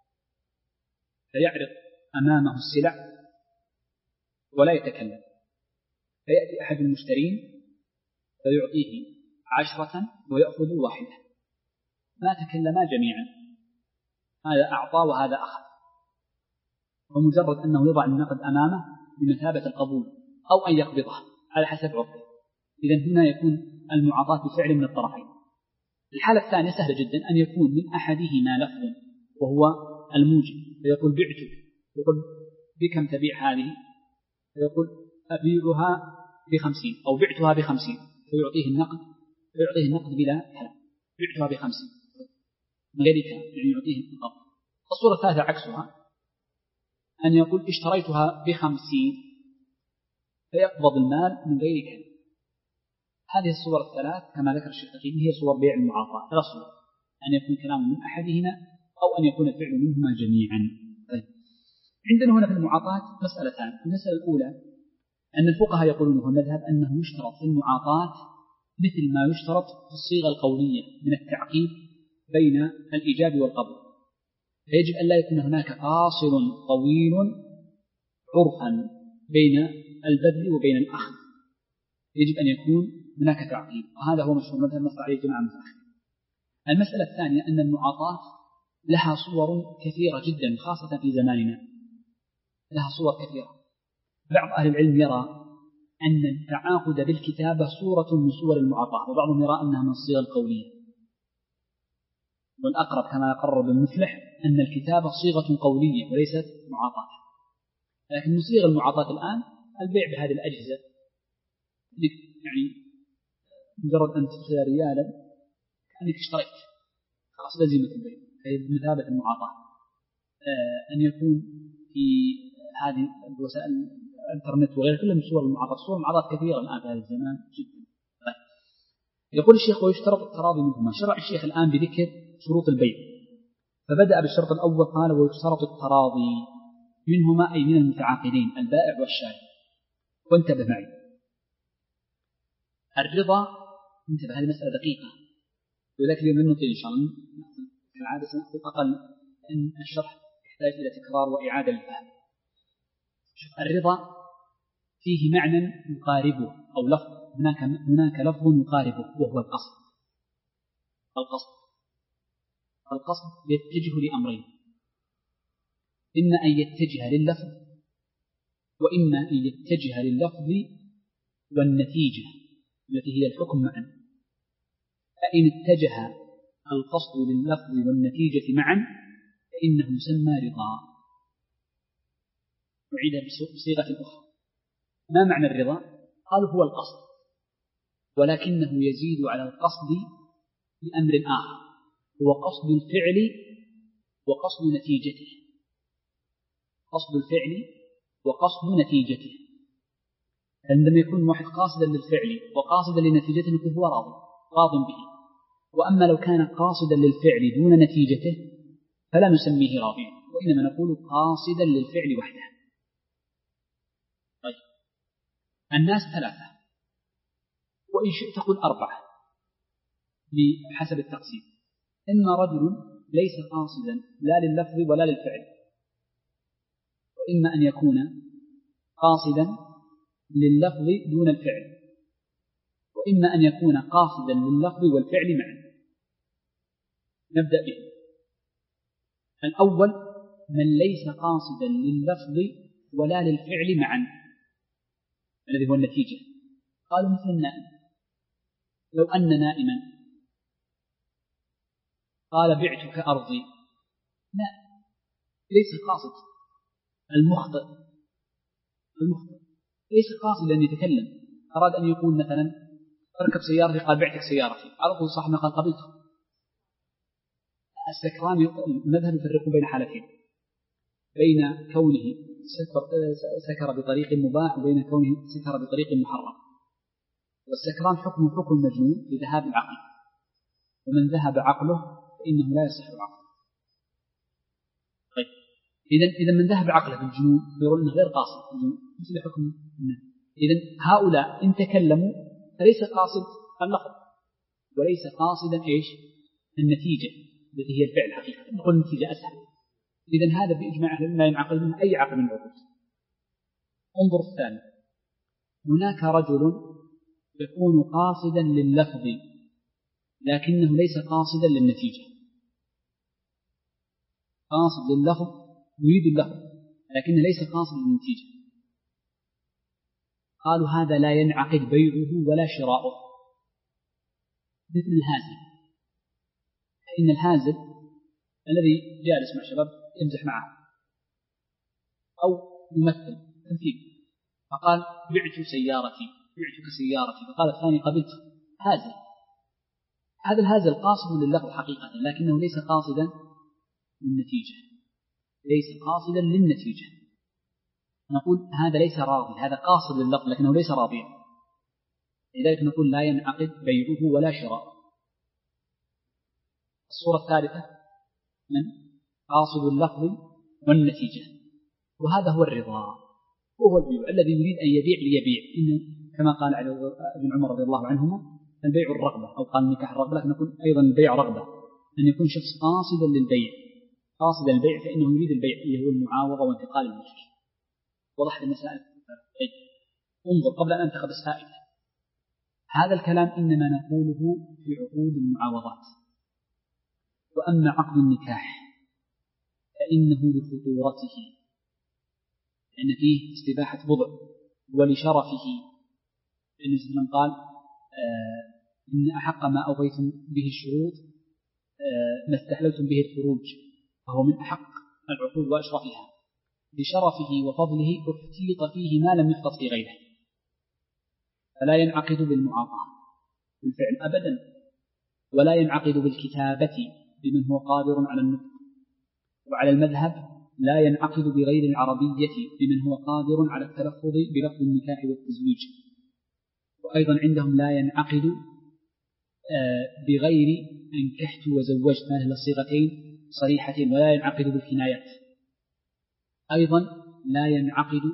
فيعرض أمامه السلع ولا يتكلم، فيأتي أحد المشترين فيعطيه عشرة ويأخذ واحدة، ما تكلما جميعا، هذا أعطى وهذا أخذ، ومجرد أنه يضع النقد أمامه بمثابة القبول أو أن يقبضه على حسب عرفه. إذن هنا يكون المعاطاة بفعل من الطرفين. الحالة الثانية سهلة جدا، أن يكون من أحدهما لفظ وهو الموجب، فيقول بعتك، يقول بكم تبيع هذه، فيقول أبيعها بخمسين أو بعتها بخمسين، فيعطيه النقد فيعطيه النقد بلا كلام، بعتها بخمسين من غير كلام، يعني يعطيه النقد. الصورة الثالثة عكسها، أن يقول اشتريتها بخمسين فيقبض المال من غير كلام. هذه الصور الثلاث كما ذكر الشيخ التقييم هي صور بيع المعاطاة، ثلاث صور، أن يكون كلام من أحدهما أو أن يكون الفعل منهما جميعا. طيب. عندنا هنا في المعاطاة مسألتان. المسألة الأولى أن الفقهاء يقولون هو المذهب أنه يشترط في المعاطاة مثل ما يشترط في الصيغة القولية من التعقيب بين الإيجاب والقبول، فيجب أن لا يكون هناك فاصل طويل عرفا بين البذل وبين الأخذ، يجب أن يكون هناك تعقيب، وهذا هو مشهور مذهب نص عليه جماعة متأخرة. المسألة الثانية أن المعاطاة لها صور كثيرة جدا خاصة في زماننا، لها صور كثيرة. بعض أهل العلم يرى أن التعاقد بالكتابة صورة من صور المعاطاة، وبعضهم يرى أنها من الصيغ القولية. والأقرب كما قرر ابن مفلح أن الكتابة صيغة قولية وليست معاطاة، لكن نصيغ المعاطاة الآن البيع بهذه الأجهزة، يعني مجرد أن تدخل ريالا كأنك اشتريت، خلاص لزمت البيع، فهي بمثابة المعاطاة. أن يكون في هذه الوسائل الانترنت وغيرها كلها من صور المعاطاة، صور المعاطاة كثيرة الآن في هذا الزمان جدا. يقول الشيخ ويشترط التراضي منهما. شرع الشيخ الآن بذكر شروط البيع، فبدأ بالشرط الأول قال ويشترط التراضي منهما أي من المتعاقدين البائع والشاري. وانتبه معي، الرضا، انتبه هذه مسألة دقيقة، ولكن اليوم نطيل إن شاء الله كالعادة سنأخذ أقل أن الشرح يحتاج إلى تكرار وإعادة للفهم. الرضا فيه معنى يقاربه أو لفظ، هناك هناك لفظ يقاربه وهو القصد. القصد القصد يتجه لأمرين، إما أن يتجه لللفظ وإما أن يتجه لللفظ والنتيجة التي هي الحكم معا. فإن اتجه القصد لللفظ والنتيجة معا فإنه يسمى رضا. نعيدها بصيغة أخرى. ما معنى الرضا؟ قالوا هو القصد، ولكنه يزيد على القصد بأمر آخر، هو قصد الفعل وقصد نتيجته. قصد الفعل وقصد نتيجته. عندما يكون واحد قاصدا للفعل وقاصدا لنتيجته نقول هو راضي راض به، وأما لو كان قاصدا للفعل دون نتيجته فلا نسميه راضيا، وإنما نقول قاصدا للفعل وحده. طيب، الناس ثلاثة، وإن شئت قل أربعة بحسب التقسيم. إما رجل ليس قاصدا لا لللفظ ولا للفعل، وإما أن يكون قاصدا لللفظ دون الفعل، وإما أن يكون قاصدا لللفظ والفعل معا. نبدأ به. الأول من ليس قاصدا لللفظ ولا للفعل معا، الذي هو النتيجة. قالوا مثل النائم، لو أن نائما قال بعتك أرضي، لا، ليس قاصد. المخطئ المخطئ ليس قاصدا أن يتكلم، أراد أن يقول مثلا اركب سيارتي قال بعتك سيارتي، على طول صاحبنا قال قبلته. السكران المذهب يفرق بين حالتين، بين كونه سكر, سكر بطريق مباح وبين كونه سكر بطريق محرم. والسكران حكم حكم المجنون في ذهاب العقل، ومن ذهب عقله فإنه لا يصح عقله. طيب، إذا إذا من ذهب عقله بالجنون يقول إنه غير قاصد مثل حكم النهي. إذا هؤلاء إن تكلموا فليس قاصد اللفظ وليس قاصدا إيش؟ النتيجة التي هي الفعل حقيقة. نقول النتيجة أسهل. إذا هذا بإجماع أهل لا ينعقد منه أي عقل من العقول. انظر الثاني، هناك رجل يكون قاصدا لللفظ لكنه ليس قاصدا للنتيجة. قاصد لللفظ يريد اللفظ لكنه ليس قاصد للنتيجة. قالوا هذا لا ينعقد بيعه ولا شراؤه، مثل الهازل. فإن الهازل الذي جالس مع شباب يمزح معه أو يمثل تمثيل، فقال بعت سيارتي بعتك سيارتي، فقال الثاني قبلت. هازل. هذا الهازل قاصد لللفظ حقيقة لكنه ليس قاصدا للنتيجة، ليس قاصدا للنتيجة. نقول هذا ليس راضي، هذا قاصد لللفظ لكنه ليس راضيا، لذلك نقول لا ينعقد بيعه ولا شراؤه. الصورة الثالثة من قاصد اللفظ والنتيجة، وهذا هو الرضا، وهو البيع الذي يريد أن يبيع ليبيع. إن كما قال ابن عمر رضي الله عنهما البيع الرغبة، أو قال النكاح الرغبة، لكن نقول أيضا البيع رغبة، أن يكون شخص قاصدا للبيع قاصدا البيع فإنه يريد البيع اللي هو المعاوضة وانتقال الملك. وضحت المسائل. طيب، انظر قبل أن أنتخب السائل، هذا الكلام إنما نقوله في عقود المعاوضات. وأما عقد النكاح فإنه لخطورته، لأن فيه استباحة بضع، ولشرفه، لأن مثلا قال آه إن أحق ما أوفيتم به الشروط آه ما استحللتم به الفروج فهو من أحق العقود وأشرفها لشرفه وفضله افتيط فيه ما لم يحفظ في غيره، فلا ينعقد بالمعاطاة بالفعل أبدا، ولا ينعقد بالكتابة بمن هو قادر على النطق، وعلى المذهب لا ينعقد بغير العربية بمن هو قادر على التلفظ بلفظ النكاح والتزويج، وأيضا عندهم لا ينعقد بغير أنكحت وزوجت، هذه الصيغتين صريحتين، ولا ينعقد بالكنايات. أيضا لا ينعقد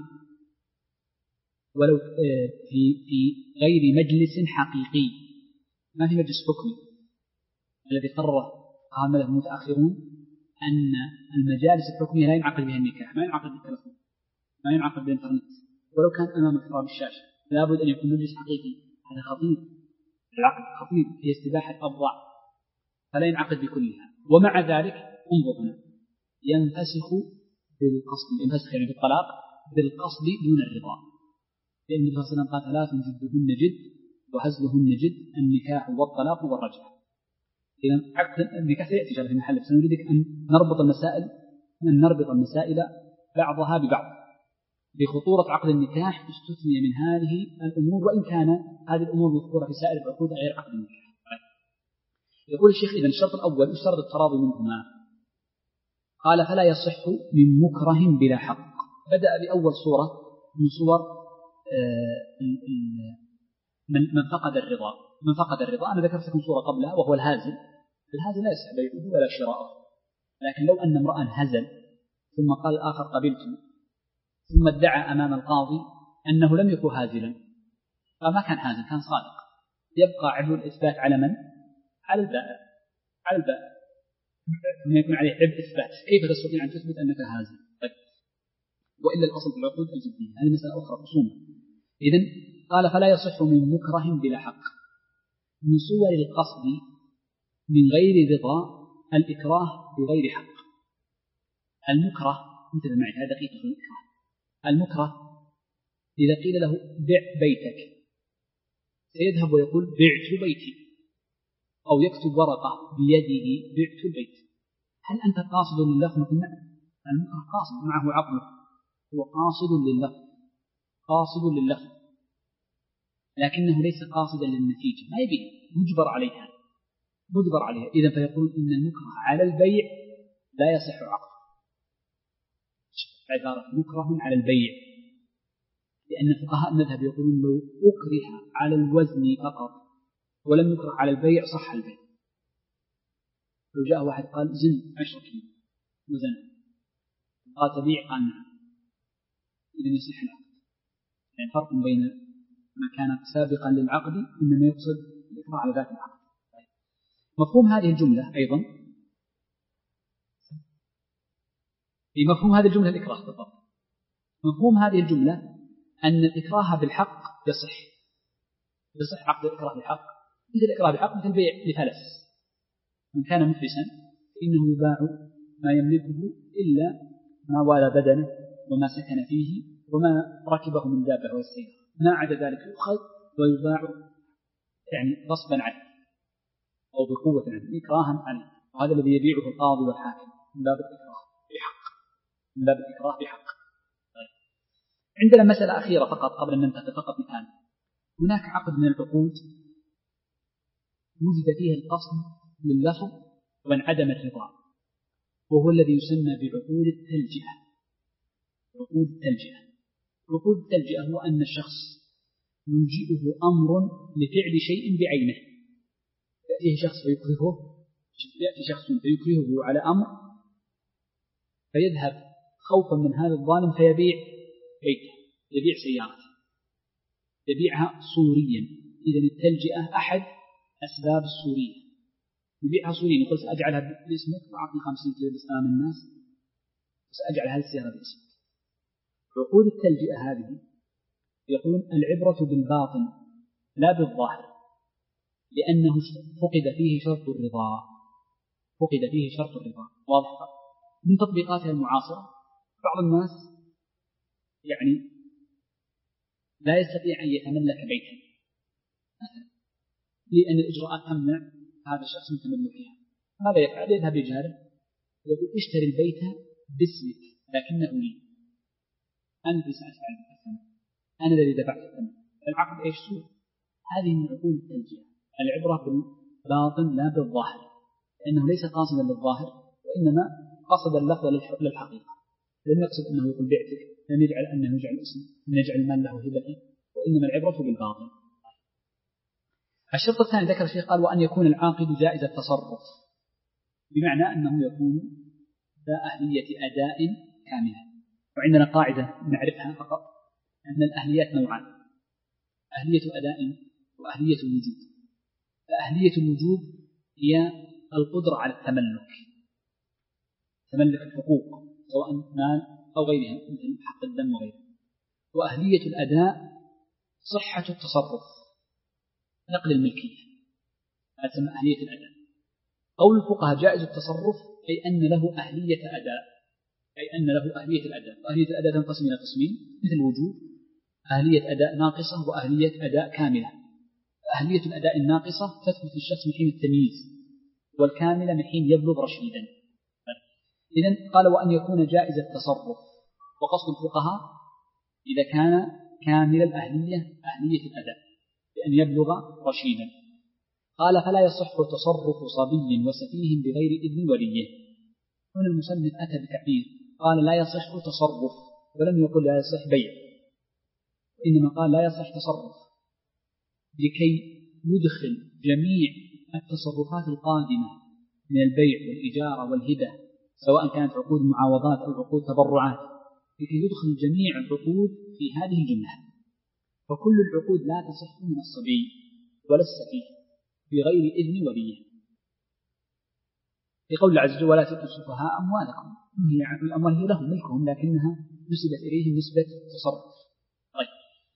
ولو في في غير مجلس حقيقي، ما في مجلس حكمي الذي قرره هؤلاء المتأخرون أن المجالس الحكمية لا ينعقد بها النكاح، ما ينعقد بالتلفون، ما ينعقد بالإنترنت، ولو كان أمام إحرام الشاشة لابد أن يكون مجلس حقيقي. هذا خطير، العقد خطير في استباحة الأبضاع، فلا ينعقد بكلها. ومع ذلك انظر هنا ينفسخ بالقصد، ينفسخ يعني بالطلاق بالقصد دون الرضا، لأن النبي صلى الله عليه وسلم قال ثلاث جدهن جد وهزلهن جد النكاح والطلاق والرجعة. إذا عقد النكاح سيأتي في المحل، سنريدك أن نربط المسائل أن نربط المسائل بعضها ببعض. بخطورة عقد النكاح استثني من هذه الأمور، وإن كان هذه الأمور مذكورة في سائر العقود غير عقد النكاح. يقول الشيخ إذن الشرط الأول يشترط التراضي منهما. قال فلا يصح من مكره بلا حق. بدأ بأول صورة من صور من فقد الرضا. من فقد الرضا أنا ذكرت لكم صورة قبلها وهو الهازل. الهازل لا يصح بيعه ولا شراءه، لكن لو أن امرأ هزل ثم قال الآخر قبلت، ثم ادعى أمام القاضي أنه لم يكن هازلا، فما كان هازل، كان صادق، يبقى عبء الإثبات على من؟ على البائع، على البائع ثم يكون عليه عبء إثبات. كيف تستطيع أن تثبت أنك هازل؟ طيب. وإلا الأصل في العقود الجدية، هذه مسألة أخرى خصومة. إذن قال فلا يصح من مكره بلا حق. من صور القصد من غير رضا الإكراه بغير حق. المكره انتبه معي، هذا دقيقة في الإكراه. المكره إذا قيل له بع بيتك سيذهب ويقول بعت بيتي، أو يكتب ورقة بيده بعت البيت. هل أنت قاصد لللفظ؟ نعم، المكره قاصد، معه عقله، هو قاصد لللفظ، قاصد لللفظ، لكنه ليس قاصدا للنتيجة، ما يبي، مجبر عليها، مجبر عليها. إذا فيقول إن المكره على البيع لا يصح عقد. عبارة مكره على البيع، لأن فقهاء المذهب يقولون لو أكره على الوزن فقط ولم يكره على البيع صح البيع. لو جاء واحد قال زن عشرة كيلو وزن، قال تبيع، قال نعم، إذن يصح العقد. يعني فرق بين ما كان سابقا للعقد إنما يقصد الإكراه على ذات العقد. مفهوم هذه الجملة أيضا، في مفهوم هذه الجملة الإكراه بالضبط. مفهوم هذه الجملة أن الإكراه بالحق يصح، يصح عقد الإكراه بالحق، مثل الإكراه بالحق مثل بيع لفلس، من كان مفلسا فإنه يباع ما يملكه إلا ما والى بدنه وما سكن فيه وما ركبه من دابة والسيارة، ما عدا ذلك يؤخذ ويباع يعني غصبا عنه أو بقوة عنه، إكراها عنه. وهذا الذي يبيعه القاضي والحاكم من باب الإكراه بحق، من باب الإكراه بحق. طيب. عندنا مسألة أخيرة فقط قبل أن ننتقل، فقط مثال. هناك عقد من العقود وجد فيه القصد لللفظ وانعدم الرضا، وهو الذي يسمى بعقود التلجئة. عقود التلجئة، عقود التلجئة هو أن الشخص يلجئه أمر لفعل شيء بعينه، يأتيه شخص فيكرهه، يأتي شخص فيكرهه على أمر فيذهب خوفا من هذا الظالم فيبيع بيته، يبيع سيارته، يبيعها صوريا. إذن التلجئة أحد أسباب الصورية، يبيعها صوريا، يقول سأجعلها باسمك وأعطني خمسين كيلو بسلام الناس وسأجعل هذه السيارة باسمك. عقود التلجئة هذه يقولون العبرة بالباطن لا بالظاهر، لأنه فقد فيه شرط الرضا، فقد فيه شرط الرضا. واضح؟ من تطبيقاتها المعاصرة بعض الناس يعني لا يستطيع أن يتملك بيتا مثلا، لأن الإجراءات تمنع هذا الشخص من تملكها، ماذا يفعل؟ يذهب لجاره يقول اشتري البيت باسمك لكنه لي، أنا الذي سأدفع الثمن، أنا الذي دفعت الثمن. العقد إيش سوء؟ هذه من عقول التلجئة. العبرة بالباطن لا بالظاهر، لأنه ليس قاصدا للظاهر وإنما قصد اللفظ للحقيقة. لم يقصد أنه يقول بعتك، لم يجعل أنه يجعل اسم، لم يجعل المال له هبة، وإنما العبرة بالباطن. الشرط الثاني ذكر الشيخ قال وأن يكون العاقد جائز التصرف، بمعنى أنه يكون ذا أهلية أداء كاملة. وعندنا قاعدة نعرفها فقط أن الأهليات نوعان: أهلية أداء وأهلية الوجوب. فأهلية الوجوب هي القدرة على التملك، تملك الحقوق سواء مال أو غيرها مثل حق الدم وغيره. وأهلية الأداء صحة التصرف، نقل الملكية، هذا تسمى أهلية الأداء. قول الفقهاء جائز التصرف أي أن له أهلية أداء، أي أن له أهلية الأداء. وأهلية الأداء تنقسم إلى قسمين مثل الوجوب: أهلية أداء ناقصة وأهلية أداء كاملة. أهلية الأداء الناقصة تثبت في الشخص من حين التمييز، والكاملة من حين يبلغ رشيدا. إذن قال وأن يكون جائز التصرف، وقصد الفقهاء إذا كان كامل الأهلية أهلية الأداء بأن يبلغ رشيدا. قال فلا يصح تصرف صبي وسفيه بغير إذن وليه. هنا المصنف أتى بتعبير قال لا يصح تصرف، ولم يقل لا يصح بيع، وإنما قال لا يصح تصرف لكي يدخل جميع التصرفات القادمة من البيع والإجارة والهبة سواء كانت عقود معاوضات أو عقود تبرعات، لكي يدخل جميع العقود في هذه الجملة. فكل العقود لا تصح من الصبي ولا السفيه بغير إذن وليه، لقول الله عز وجل ولا تؤتوا السفهاء أموالكم، هي الأموال هي لهم ملكهم لكنها نسبت إليهم نسبة تصرف. طيب،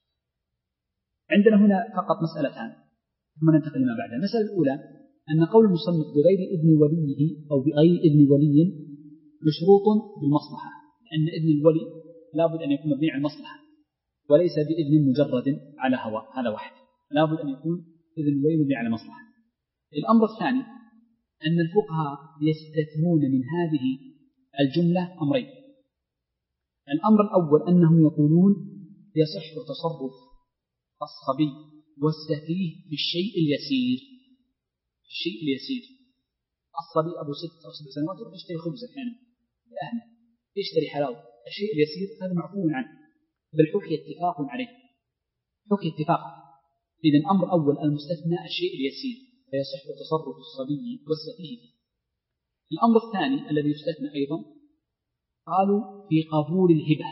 عندنا هنا فقط مسألتان ثم ننتقل لما بعدها. المسألة الأولى أن قول المصنف بغير إذن وليه أو بغير إذن ولي مشروط بالمصلحة، لأن إذن الولي لابد أن يكون مبني على المصلحة وليس بإذن مجرد على هواء، هذا واحد، لابد أن يكون إذن الولي مبني على مصلحة. الأمر الثاني أن الفقهاء يستثنون من هذه الجملة أمرين. الأمر الأول أنهم يقولون يصح تصرف الصبي والسفيه في الشيء اليسير، في الشيء اليسير. الصبي أبو ست أو سبع سنوات يروح يشتري خبز أحيانا لأهله، يشتري حلاوة، الشيء اليسير هذا معفو عنه، بل حكي اتفاق عليه، حكي اتفاق. إذن أمر أول المستثنى الشيء اليسير فيصح تصرف الصبي والسفيه. الأمر الثاني الذي يستثنى أيضا قالوا في قبول الهبة.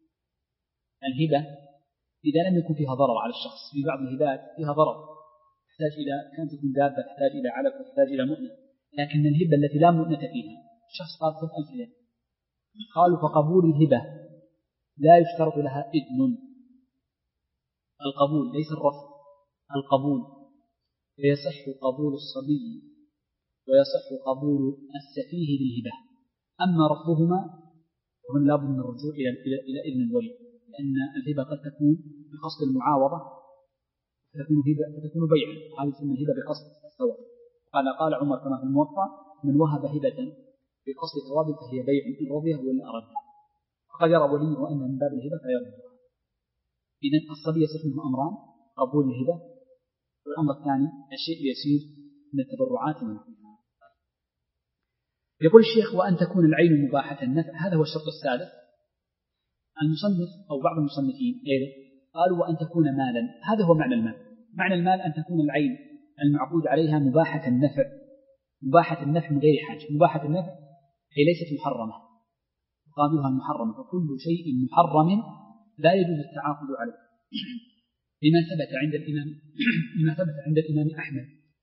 الهبة إذا لم يكن فيها ضرر على الشخص، في بعض الهبات فيها ضرر تحتاج إلى كان تكون دابة، تحتاج إلى علف، تحتاج إلى مؤنة، لكن الهبة التي لا مؤنة فيها شخص قال خذ ألف ريال، قالوا فقبول الهبة لا يشترط لها إذن. القبول ليس الرفض، القبول، فيصح قبول الصبي ويصح قبول السفيه للهبة. أما رفضهما فهنا لا بد من الرجوع إلى إلى إذن الولي، لأن الهبة قد تكون بقصد المعاوضة فتكون هبة فتكون بيعا، هذه تسمى الهبة بقصد الثواب. قال قال عمر كما في الموطأ من وهب هبة بقصد ثواب فهي بيع إن رضيه وإن أردها، فقد يرى وليه أن من باب الهبة فيرضها. إذن الصبي يصح منه أمران: قبول الهبة، والأمر الثاني الشيء اليسير من التبرعات ونحوها. يقول الشيخ وأن تكون العين مباحة النفع، هذا هو الشرط السادس. المصنف أو بعض المصنفين قالوا وأن تكون مالا، هذا هو معنى المال. معنى المال أن تكون العين المعقود عليها مباحة النفع، مباحة النفع من غير حاجة. مباحة النفع هي ليست محرمة، قابلها المحرمة، فكل شيء محرم لا يجوز التعاقد عليه، لما ثبت عند الإمام لما ثبت عند الإمام أحمد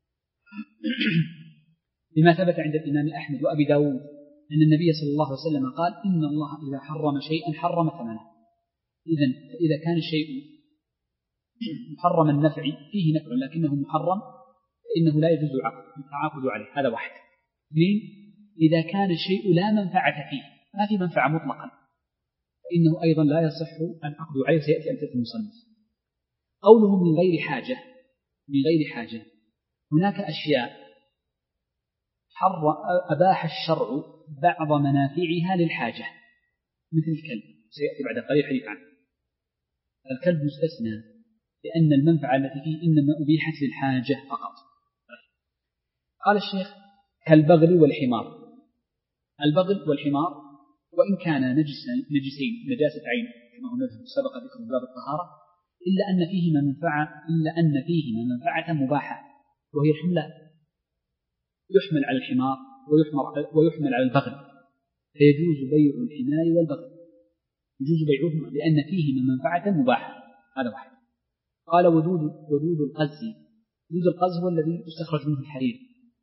لما ثبت عند الإمام أحمد وأبي داود أن النبي صلى الله عليه وسلم قال إن الله إذا حرم شيئا حرم ثمنه. إذن إذا كان الشيء محرم النفع فيه نفع لكنه محرم فإنه لا يجوز التعاقد عليه، هذا واحد. اثنين، إذا كان الشيء لا منفعة فيه، ما في منفعة مطلقا، فإنه أيضا لا يصح العقد عليه، سيأتي أمثلة المصنف. قوله من غير حاجة، من غير حاجة، هناك أشياء حر أباح الشرع بعض منافعها للحاجة مثل الكلب، سيأتي بعد قليل حديث عنه. الكلب مستثنى لأن المنفعة التي فيه إنما أبيحت للحاجة فقط. قال الشيخ كالبغل والحمار. البغل والحمار وإن كان نجسين نجاسة عين كما هو مذهب سبق ذكر باب الطهارة، إلا أن فيهما منفعة إلا أن فيهما منفعة مباحة وهي الحملان، يحمل على الحمار ويحمل على البغل، فيجوز بيع الحمار والبغل، يجوز بيعهما لأن فيهما منفعة مباحة. هذا واحد. قال ودود ودود القز. ودود القز هو الذي يستخرج منه الحرير.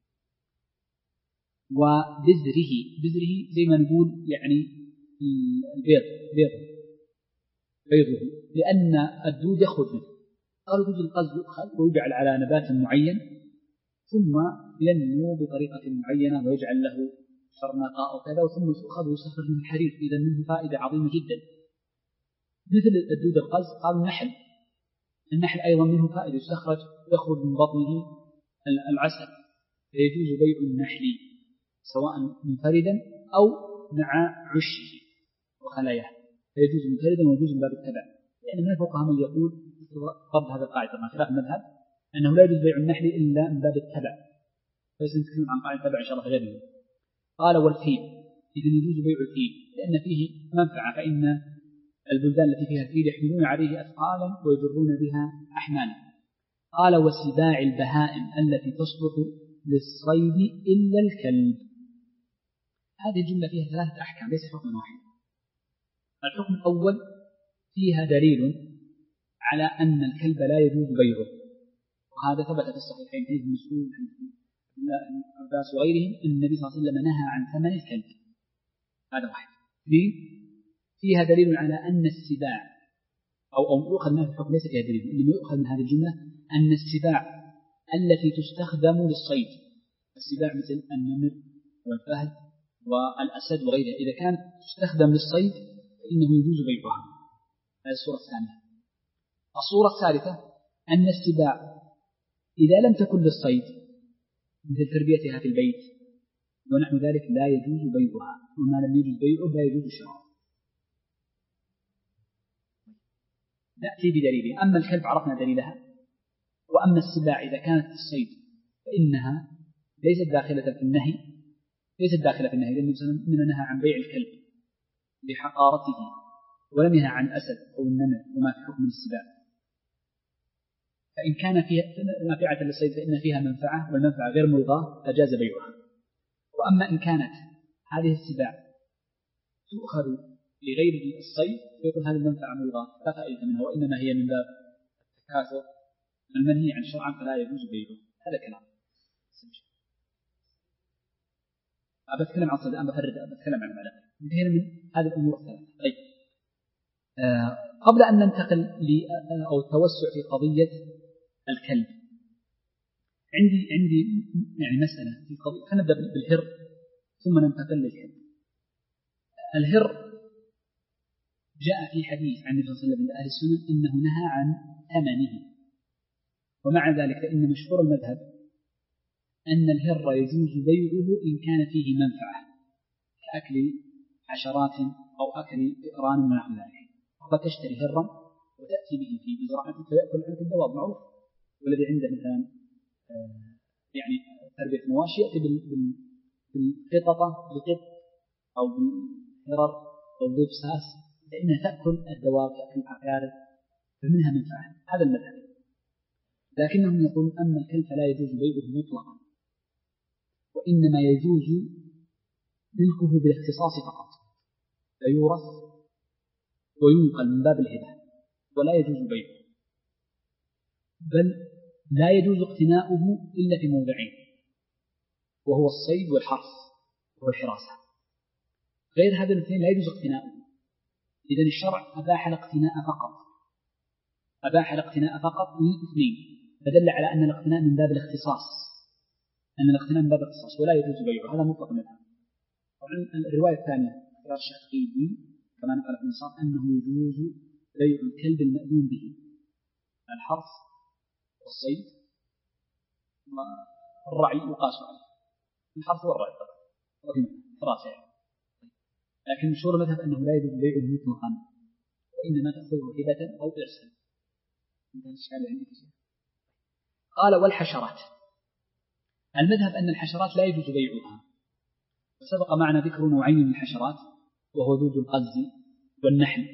وبذره، بذره زي ما نقول يعني البيض، بيض بيضه، لأن الدود يخرج منه. قال ودود القز يؤخذ ويجعل على نبات معين ثم ينمو بطريقة معينة ويجعل له شرنقاء وكذا، ثم يؤخذ ويستخرج منه الحرير، إذا منه فائدة عظيمة جدا. مثل الدود القز قالوا النحل، النحل أيضا منه فائدة، يستخرج يخرج من بطنه العسل، فيجوز بيع النحل سواء منفردا أو مع عشه وخلاياه، فيجوز منفردا ويجوز من باب التبع، لأن من الفقهاء من يقول ضرب هذا القاعدة مع خلاف المذهب أنه لا يجوز بيع النحل إلا من باب التبع، فسنتكلم عن قاعدة التبع إن شاء الله غيره. قال والفيل، إذن يجوز بيع الفيل لأن فيه منفعة، فإن البلدان التي فيها الفيل يحملون عليه أثقالا ويجرون بها أحمالا. قال وسباع البهائم التي تصلح للصيد إلا الكلب. هذه الجملة فيها ثلاثة أحكام ليس حكم واحد. الحكم الأول فيها دليل على أن الكلب لا يجوز بيعه، وهذا ثبت في الصحيحين حديث مسعود عن عباس وغيرهم أن النبي صلى الله عليه وسلم نهى عن ثمن الكلب. هذا واحد. اثنين فيها دليل على أن السباع أو أو يؤخذ من هذا الحكم ليس فيها دليل، إنما يؤخذ من هذه الجملة أن السباع التي تستخدم للصيد، السباع مثل النمر والفهد والأسد وغيرها، إذا كانت تستخدم للصيد فإنه يجوز بيعها. هذه الصورة الثانية. الصورة الثالثة أن السباع إذا لم تكن للصيد مثل تربيتها في البيت ونحو ذلك لا يجوز بيعها، وما لم يجوز بيعه لا يجوز شراؤه. نأتي بدليله. أما الكلب عرفنا دليلها، وأما السباع إذا كانت للصيد فإنها ليست داخلة في النهي، ليست داخلة في النهي، لأن النبي صلى الله عليه وسلم نهى عن بيع الكلب لحقارته، ولم ينهى عن الأسد أو النمر وما في حكم السباع. فإن كان فيها نافعة للصيد فإن فيها منفعة والمنفعة غير ملغاة فجاز بيعها. وأما إن كانت هذه السباع تؤخذ لغير الصيد فيكون هذه المنفعة ملغاة لا فائدة منها، وإنما هي من باب التكاثر المنهي عن شرعا فلا يجوز بيعه. هذا كلام. أتكلم عن الصيد، أنا بفرد أتكلم عن المعنى. انتهينا من هذه الأمور الثلاثة. طيب آه قبل أن ننتقل ل أو التوسع في قضية الكلب، عندي عندي يعني مسألة في قضية. فنبدأ بالهر ثم ننتقل للكلب. الهر جاء في حديث عن النبي صلى الله عليه وسلم أهل السنة أنه نهى عن ثمنه، ومع ذلك فإن مشهور المذهب أن الهر يجوز بيعه إن كان فيه منفعة كأكل حشرات أو أكل فئران من نحو ذلك. فتشتري هرا وتأتي به في مزرعتك فيأكل عنك الدواب معروف، والذي عنده مثلا يعني تربية مواشي يأتي بالقططة بالقط أو بالهرر أو بالبساس فإنها تأكل الدواب تأكل العقارب فمنها منفعة. هذا المذهب. لكنهم يقولون أما الكلب فلا يجوز بيعه مطلقا، وإنما يجوز ملكه بالاختصاص فقط، فيورث وينقل من باب الهبة ولا يجوز بيعه، بل لا يجوز اقتناؤه إلا في موضعين، وهو الصيد والحرث والحراسة. غير هذا الاثنين لا يجوز اقتناؤه. إذن الشرع أباح الاقتناء فقط، أباح الاقتناء فقط للاثنين، فدل على أن الاقتناء من باب الاختصاص، أن الاقتناء من باب الاختصاص ولا يجوز بيعه. هذا مطلق منها. طبعا الرواية الثانية اختيار الشيخ الدين كما نقل ابن صاد أنه يجوز بيع الكلب المأذون به، الحرث والصيد والرعي يقاس عليه. الحرث والرعي طبعا وفي فراسة يعني. لكن مشهور المذهب أنه لا يجوز بيعه مطلقا وإنما تأخذه هبة أو إرسال. قال والحشرات، المذهب أن الحشرات لا يجوز بيعها، وسبق معنا ذكر نوعين من الحشرات وهو دود القز والنحل،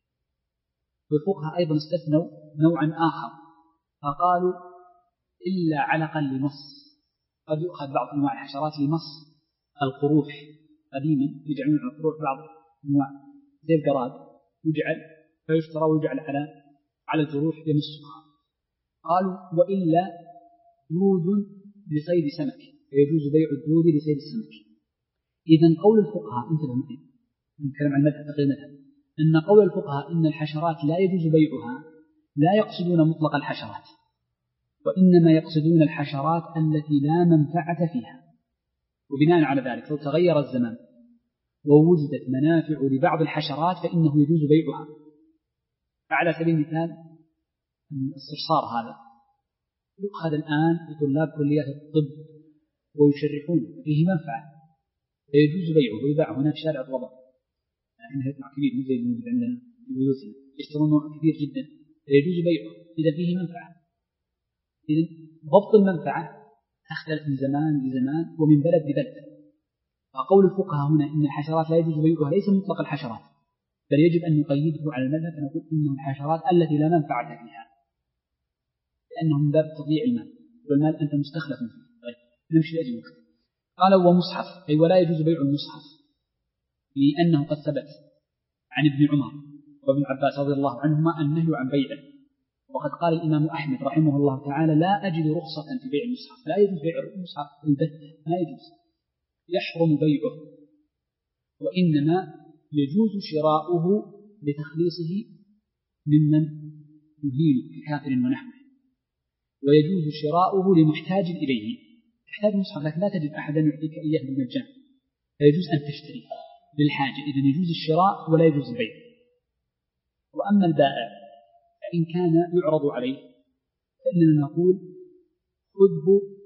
والفقهاء أيضا استثنوا نوعا آخر فقالوا إلا علقا لمص، قد يؤخذ بعض أنواع الحشرات لمص القروح، قديما يجعلون على القروح بعض أنواع زي القراد يجعل فيشترى ويجعل على على الجروح يمصها. قالوا وإلا دود لصيد سمك، فيجوز بيع الدود لصيد السمك. إذن قول الفقهاء انتبه معي نتكلم عن المذهب تقريبا أن قول الفقهاء إن الحشرات لا يجوز بيعها لا يقصدون مطلق الحشرات، وإنما يقصدون الحشرات التي لا منفعة فيها. وبناء على ذلك لو تغير الزمان ووجدت منافع لبعض الحشرات فإنه يجوز بيعها. على سبيل المثال الصرصار هذا يؤخذ الآن لطلاب كليات الطب ويشرحون فيه منفعة فيجوز بيعه ويباع هنا في شارع الرباط، لكنه يطلع كبير مو زي الموجود عندنا في بيوتنا، يشترون نوع كبير جدا فيجوز بيعه إذا فيه منفعة. إذن ضبط المنفعة تختلف من زمان لزمان ومن بلد لبلد. فقول الفقهاء هنا إن الحشرات لا يجوز بيعها ليس مطلق الحشرات، بل يجب أن نقيده على المذهب فنقول إنه الحشرات التي لا منفعة فيها، لأنه من باب تضييع المال والمال أنت مستخلف فيه. طيب نمشي لأجل الوقت. قال ومصحف، أي ولا يجوز بيع المصحف لأنه قد ثبت عن ابن عمر وابن عباس رضي الله عنهما النهي عن بيعه، وقد قال الإمام أحمد رحمه الله تعالى لا أجد رخصة في بيع المصحف، لا يجوز بيع المصحف البتة، لا يجوز، يحرم بيعه، وإنما يجوز شراؤه لتخليصه ممن يهين ككافر ونحوه، ويجوز شراؤه لمحتاج إليه، تحتاج مصحف لكن لا تجد أحدا يعطيك إياه بالمجان فيجوز أن تشتريه للحاجة، إذن يجوز الشراء ولا يجوز البيع. وأما البائع فإن كان يعرض عليه فإننا نقول خذه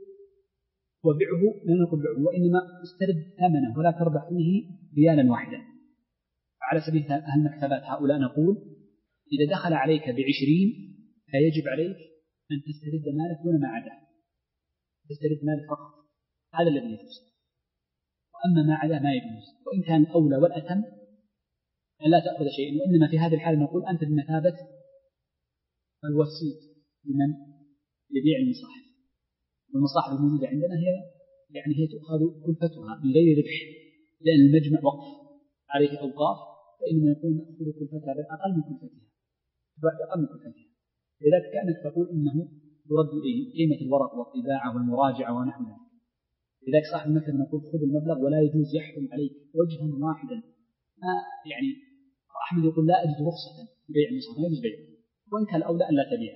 وبعه، لا نقول بعه وإنما استرد ثمنه ولا تربح فيه ريالا واحدا. على سبيل المكتبات هؤلاء نقول إذا دخل عليك بعشرين فيجب عليك أن تسترد مالك دون ما عدا، تسترد مالك فقط، هذا الذي يجوز. وأما ما عدا ما يجوز، وإن كان الأولى والأتم أن لا تأخذ شيئا، وإنما في هذه الحالة نقول أنت بمثابة الوسيط لمن يبيع المصاحف. والمصاحف الموجودة عندنا هي يعني هي تؤخذ كلفتها من غير ربح، لأن المجمع وقف عليه أوقاف، فإنما يكون نأخذ كلفتها بالأقل من كلفتها بأقل من كلفتها. لذلك كأنك تقول إنه يرد إليه قيمة الورق والطباعة والمراجعة ونحو ذلك. لذلك صاحب المكتب نقول خذ المبلغ ولا يجوز يحكم عليك وجها واحدا. ما يعني أحمد يقول لا أجد رخصة بيع المصحف، ما يجوز بيعه، وإن كان الأولى أن لا تبيعه.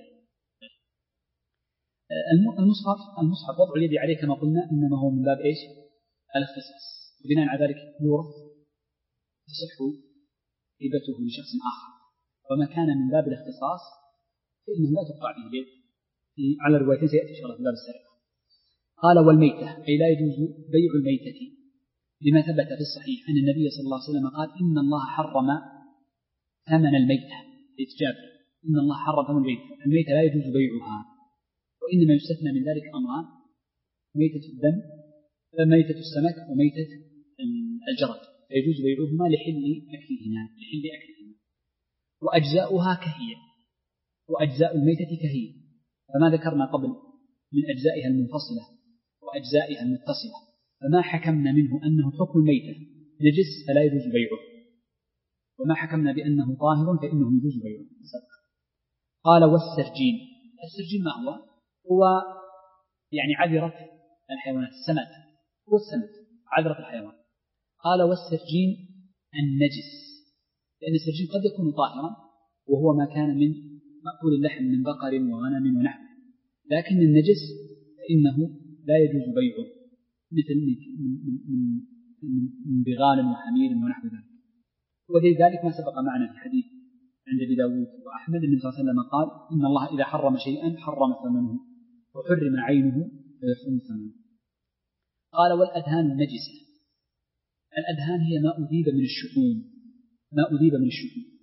المصحف المصحف وضع اليد عليه كما قلنا إنما هو من باب إيش؟ الاختصاص، وبناء على ذلك يورث تصح هبته لشخص آخر، وما كان من باب الاختصاص فإنه لا تقطع به اليد على الروايتين سيأتي إن شاء الله في باب السرقة. قال والميتة، أي لا يجوز بيع الميتة لما ثبت في الصحيح أن النبي صلى الله عليه وسلم قال إن الله حرم ثمن الميتة، إتجاب إن الله حرم ثمن الميتة، الميتة لا يجوز بيعها، وإنما يستثنى من ذلك أمران: ميتة الدم، ميتة السمك، وميتة الجرد، فيجوز بيعهما لحل أكلهما لحل أكلهما وأجزاؤها كهي، وأجزاء الميتة كهي، فما ذكرنا قبل من أجزائها المنفصلة وأجزائها المتصلة، فما حكمنا منه أنه حكم الميتة نجس فلا يجوز بيعه، وما حكمنا بأنه طاهر فإنه يجوز بيعه. قال والسرجين، السرجين ما هو؟ هو يعني عذرة الحيوانات، السمات، هو السمات عذرة الحيوان. قال والسرجين النجس، لأن السرجين قد يكون طاهرا وهو ما كان من مأكول اللحم من بقر وغنم ونحو، لكن النجس فإنه لا يجوز بيعه، مثل من, من, من, من بغال وحمير ونحو ذلك. ولذلك ما سبق معنا في الحديث عند أبي داود وأحمد النبي صلى الله عليه وسلم قال إن الله إذا حرم شيئا حرم ثمنه، وحرم عينه فيحرم ثمنه. قال والأدهان النجسة. الأدهان هي ما أذيب من الشحوم، ما أذيب من الشحوم،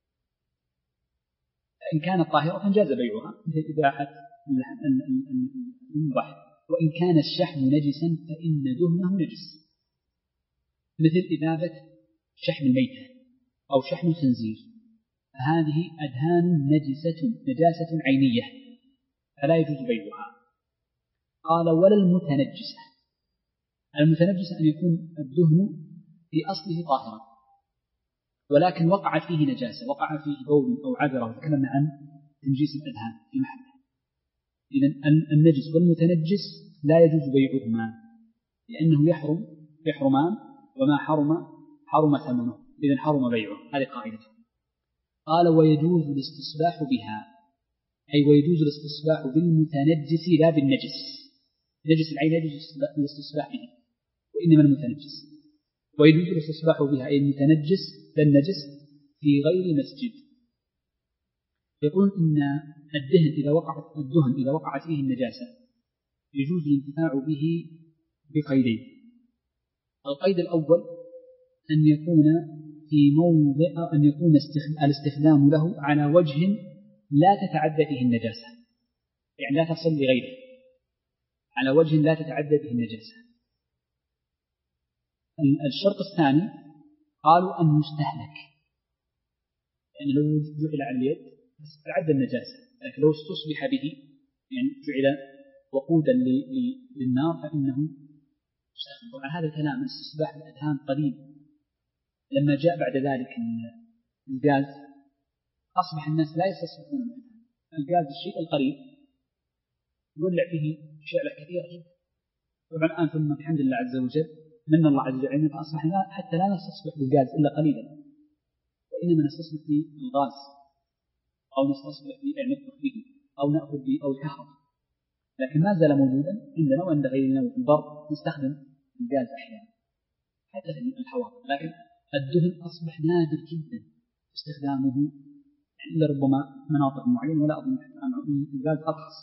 فإن كانت طاهرة جاز بيعها مثل إباحة المباح، وإن كان الشحم نجسا فإن دهنه نجس، مثل إذابة شحم الميتة أو شحم الخنزير، فهذه أدهان نجسة نجاسة عينية فلا يجوز بيعها. قال ولا المتنجسة. المتنجسة أن يكون الدهن في أصله طاهرا ولكن وقعت فيه نجاسة، وقع فيه بول أو عذرة، وتكلمنا عن تنجيس الأدهان في محله. إذن النجس والمتنجس لا يجوز بيعهما لأنه يحرم يحرمان، وما حرم حرم ثمنه، إذن حرم بيعه. هذه قاعدته. قال ويجوز الاستصباح بها، أي ويجوز الاستصباح بالمتنجس لا بالنجس. نجس العين يجوز الاستصباح به وإنما المتنجس. ويجوز الاستصباح بها أي المتنجس للنجس في غير مسجد. يقول إن الدهن إذا وقعت الدهن إذا وقعت فيه النجاسة يجوز الانتفاع به بقيدين. القيد الأول أن يكون في موضع أن يكون الاستخدام له على وجه لا تتعدى فيه النجاسة، يعني لا تصل لغيره، على وجه لا تتعدى به النجاسة. الشرط الثاني قالوا أن يستهلك، يعني لو جعل على اليد تعدى النجاسة، لكن لو استصبح به يعني جعل وقودا للنار فإنه يستخدم. طبعا هذا الكلام استصباح الأدهان قليل. لما جاء بعد ذلك الغاز أصبح الناس لا يستصبحون الأدهان. الغاز الشيء القريب يولع فيه شعلة كثيرة جدا. طبعا الآن ثم بحمد الله عز وجل من الله عز وجل فأصبحنا حتى لا نستصبح بالغاز إلا قليلا، وإنما نستصبح بالغاز أو نستصبح بنطبخ به أو نأخذ به أو الكهرباء، لكن ما زال موجودا عندنا وعند غيرنا وفي البر نستخدم الغاز أحيانا حتى في الحوارث. لكن الدهن أصبح نادر جدا استخدامه، يعني إلا ربما مناطق معينة، ولا أظن الغاز أرخص.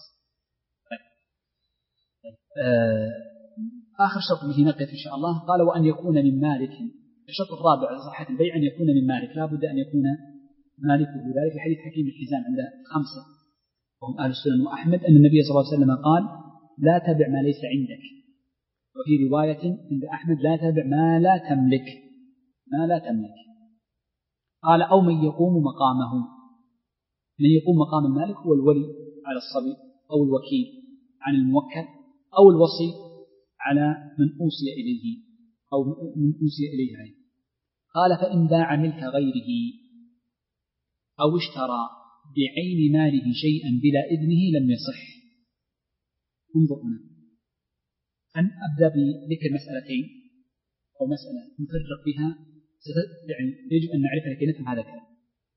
آه آخر شرط به نقف إن شاء الله. قال وأن يكون من مالك. الشرط الرابع لصحة البيع أن يكون من مالك، لا بد أن يكون مالكه ذلك. في حديث حكيم الحزام عند خمسة وهم أهل السنن وأحمد أن النبي صلى الله عليه وسلم قال لا تبع ما ليس عندك، وفي رواية عند أحمد لا تبع ما لا تملك، ما لا تملك. قال أو من يقوم مقامه. من يقوم مقام المالك هو الولي على الصبي أو الوكيل عن الموكل أو الوصي على من أوصي إليه أو من أوصي إليه عليه. قال فإن باع ملك غيره أو اشترى بعين ماله شيئا بلا إذنه لم يصح. انظر هنا، أن أبدأ بذكر مسألتين أو مسألة نفرق بها، يعني يجب أن نعرفها لكي نفهم هذا الكلام.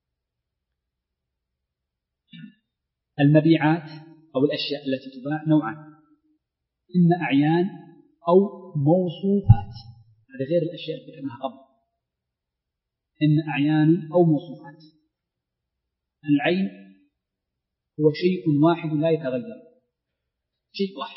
المبيعات أو الأشياء التي تباع نوعان، إما أعيان أو موصوفات. هذا غير الأشياء التي ذكرناها قبل. إما أعيان أو موصوفات. العين هو شيء واحد لا يتغير، شيء واحد.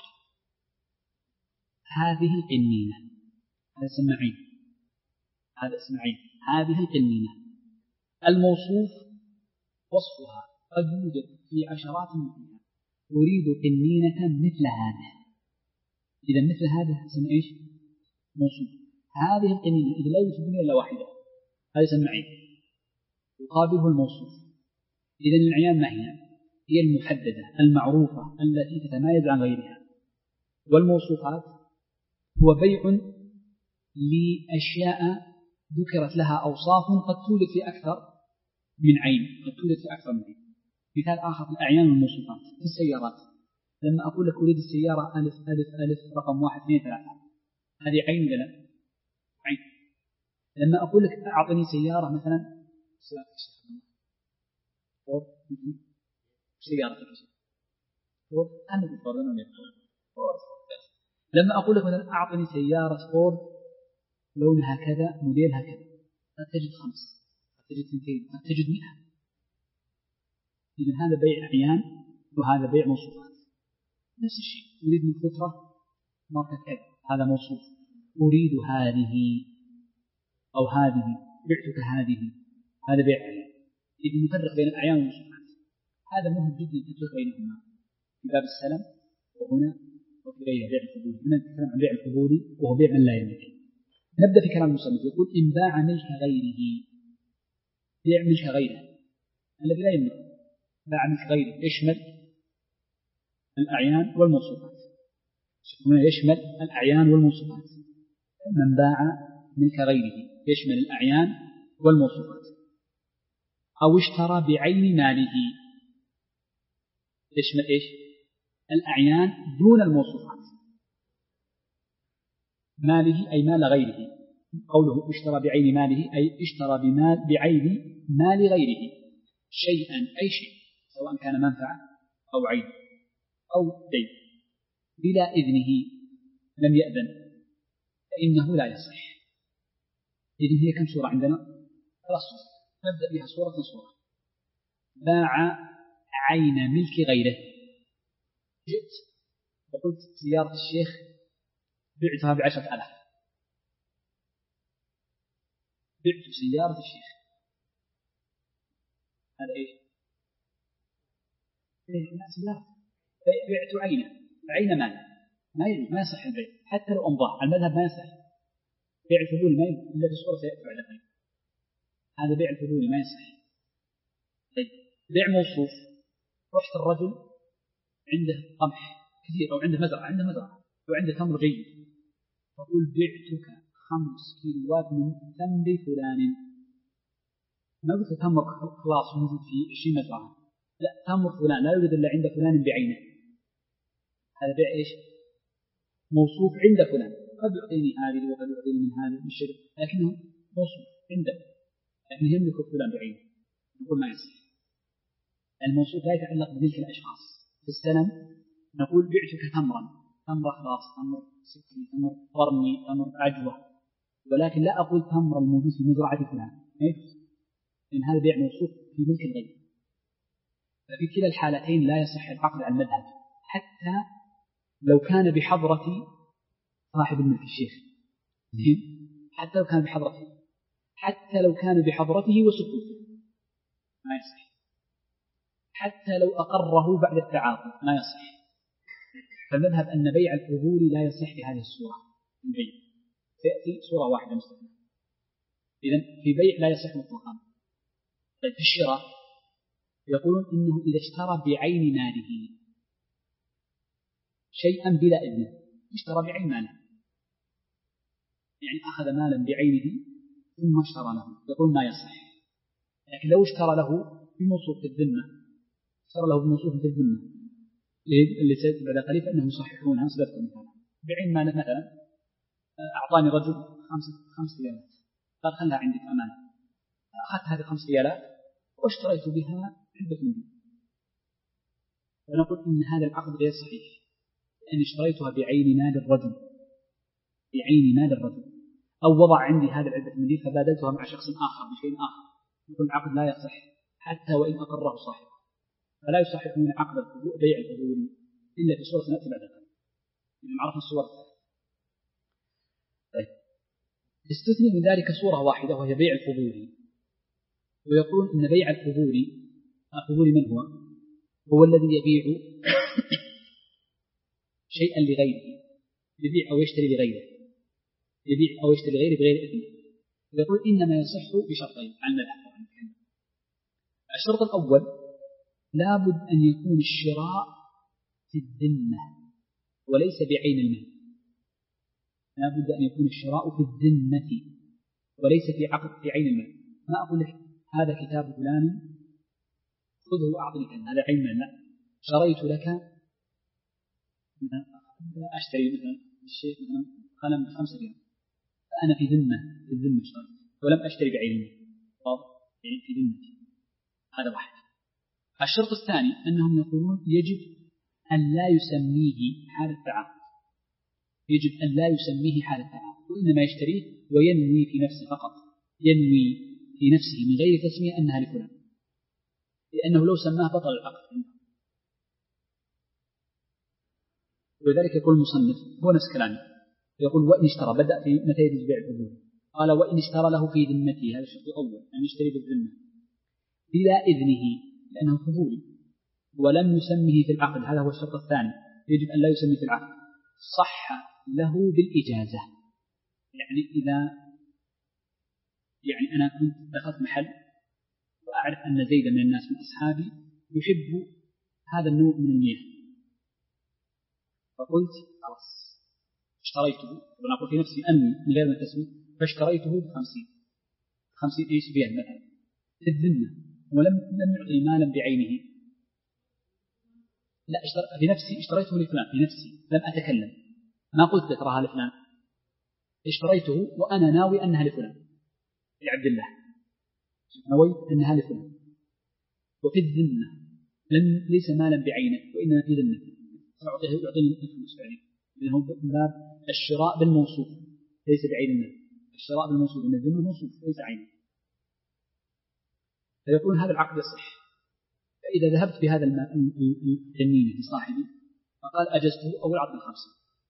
هذه القنينة، هذا اسمه عين، هذا اسمه عين، هذه القنينة. الموصوف وصفها قد يوجد في عشرات منها، أريد قنينة مثل هذا. إذا مثل هذا اسمه إيش؟ موصوف. هذه القنينة إذا لا يوجد منها إلا واحدة، هذا اسمه عين، يقابله الموصوف. إذا الأعيان ما هي؟ هي المحددة المعروفة التي تتميز عن غيرها. والموصوفات هو بيع لأشياء ذكرت لها أوصاف قد تولد في أكثر من عين، قد تولد في أكثر من عين. مثال آخر الأعيان والموصوفات في السيارات. لما أقول لك أريد السيارة ألف ألف ألف رقم واحد اثنين ثلاثة، هذه عين ولا لا؟ عين. لما أقول لك أعطني سيارة مثلا فورد، سيارة فورد، أنا بالفورد أنا فورد. لما أقول لك مثلا أعطني سيارة فورد لونها كذا موديلها كذا، قد تجد خمس، قد تجد اثنتين، قد تجد مئة. إذن هذا بيع أعيان وهذا بيع موصوفات. نفس الشيء، أريد من فترة ماركة كذا، هذا موصوف، أريد هذه أو هذه، بعتك هذه، هذا بيع أعيان. إذا نفرق بين الأعيان والموصوفات، هذا مهم جدا التفريق بينهما في باب السلم وهنا وفي غيره بيع الفضولي. هنا نتكلم عن بيع الفضولي وهو بيع من لا يملك. نبدأ في كلام المصنف، يقول إن باع ملك غيره، بيع ملك غيره الذي لا يملك، باع ملك غيره يشمل الأعيان والموصوفات، هنا يشمل الأعيان والموصوفات. من باع ملك غيره يشمل الأعيان والموصوفات. أو اشترى بعين ماله يشمل إيش؟ الأعيان دون الموصوفات. ماله أي مال غيره، قوله اشترى بعين ماله أي اشترى بمال بعين مال غيره شيئا، أي شيء سواء كان منفعة أو عين أو دين بلا إذنه، لم يأذن، فإنه لا يصح. إذن هي كم صورة عندنا؟ ثلاث صور، نبدأ بها صورة صورة. باع عين ملك غيره، جئت وقلت سيارة الشيخ بعتها بعشرة ألاف، بعت سيارة الشيخ، هذا إيش؟ لا سيارة، بعت عينه، عين مال، ما يجوز، ما يصح البيع حتى لو أمضاه، المذهب ما يصح. بيع الفضولي ما يجوز إلا بصورة سيأتي بعد ذلك، هذا بيع الفضولي ما يصح. طيب بيع موصوف، رحت الرجل عنده قمح كثير أو عنده مزرعة، عنده مزرعة وعنده تمر جيد، فقل بعتك خمس كيلوات من تمر فلان، ما قلت تمر خلاص موجود في عشرين مزرعة، لا، تمر فلان لا يوجد إلا عند فلان بعينه، هذا بيع إيش؟ موصوف عند فلان، قد يعطيني هذه وقد يعطيني من هذه من الشرك، لكنه موصوف عنده، لكنه يملك فلان بعينه، نقول ما يصح. الموصوف لا يتعلق بملك الأشخاص. في السلم نقول بعتك تمرا، تمر خلاص، تمر سكري، تمر قرني، تمر عجوة، ولكن لا أقول تمر الموجود في مزرعة فلان، لأن هذا بيع موصوف في ملك الغير. ففي كلا الحالتين لا يصح العقد على المذهب، حتى لو كان بحضرة صاحب الملك الشيخ، حتى لو كان بحضرته، حتى لو كان بحضرته وسكوته ما يصح، حتى لو أقره بعد التعاقد ما يصح. فالمذهب أن بيع الفضول لا يصح بهذه الصورة، البيع تأتي صورة واحدة مستقلة. إذن في بيع لا يصح مطلقا. طيب في الشراء يقولون إنه إذا اشترى بعين ماله شيئا بلا إذنه، اشترى بعين ماله، يعني أخذ مالا بعينه ثم اشترى له، يقول ما يصح. لكن لو اشترى له بموصوف في الذمة، اشترى له بموصوف في الذمة اللي سيأتي بعد قليل فإنهم يصححونها، سلفت مثلا بعين ماله، مثلا أعطاني رجل خمسة خمس ريالات، قال خلها عندك أمانة، أخذت هذه خمس ريالات واشتريت بها علبة من دين، فنقول إن هذا العقد غير صحيح، لأن اشتريتها بعين مال الرجل، بعين مال الرجل، أو وضع عندي هذا العلبة من دين فبادلتها مع شخص آخر بشيء آخر، نقول العقد لا يصح حتى وإن أقره صاحبه. فلا يصححون عقد بيع الفضول إلا في صورة نأتي بعد ذلك، إذا عرفنا الصور. طيب استثني من ذلك صورة واحدة وهي بيع الفضول، ويقول إن بيع الفضول، الفضول من هو؟ هو الذي يبيع شيئا لغيره، يبيع أو يشتري لغيره، يبيع أو يشتري لغيره بغير إذن. يقول إنما يصح بشرطين على المذهب. الشرط الأول لابد أن يكون الشراء في الذمة وليس بعين المال، لابد أن يكون الشراء في الذمة وليس في عقد في عين المال. ما أقول لك هذا كتاب فلان خذه وأعطني كذا، هذا عين المال، لا، شريت لك مثلا، أشتري مثلا الشيء مثلا قلم بخمسة ريال، فأنا في ذمة، في الذمة شريت ولم أشتري بعين المال، واضح؟ يعني في ذمتي. هذا واحد. الشرط الثاني أنهم يقولون يجب أن لا يسميه حال التعاقد، يجب أن لا يسميه حال التعاقد، وإنما يشتريه وينوي في نفسه فقط، ينوي في نفسه من غير تسمية أنها لفلان، لأنه لو سماه بطل العقد. ولذلك يقول المصنف هو نفس كلامي، يقول وإن اشترى، بدأ في متى يجوز بيع الحبول، قال وإن اشترى له في ذمته، هذا الشرط الأول أن يشتري بالذمة بلا إذنه لأنه حبولي ولم يسمه في العقد، هذا هو الشرط الثاني، يجب أن لا يسمي في العقد، صح له بالإجازة. يعني إذا يعني أنا كنت دخلت محل وأعرف أن زيدا من الناس من أصحابي يحب هذا النوع من المياه، فقلت خلاص اشتريته، وأنا أقول في نفسي أني من غير ما تسوي، فاشتريته بخمسين خمسين إيش بيان مثلا في الذمة، ولم لم يعطي مالا بعينه، لا اشتر... في نفسي اشتريته لفلان، في نفسي لم أتكلم، ما قلت تراها لفلان، اشتريته وأنا ناوي أنها لفلان لعبد الله، نويت أنها لفلان، وفي الذمة لم ليس مالا بعينه وإنما في ذمته، فأعطيه يعطيني الفلوس بعدين، لأنه من باب الشراء بالموصوف ليس بعين المال، الشراء بالموصوف من الذمة موصوف ليس عينه، فيقول هذا العقد يصح. فإذا ذهبت بهذا الجنين لصاحبي فقال أجزته أو العقد الخمسة،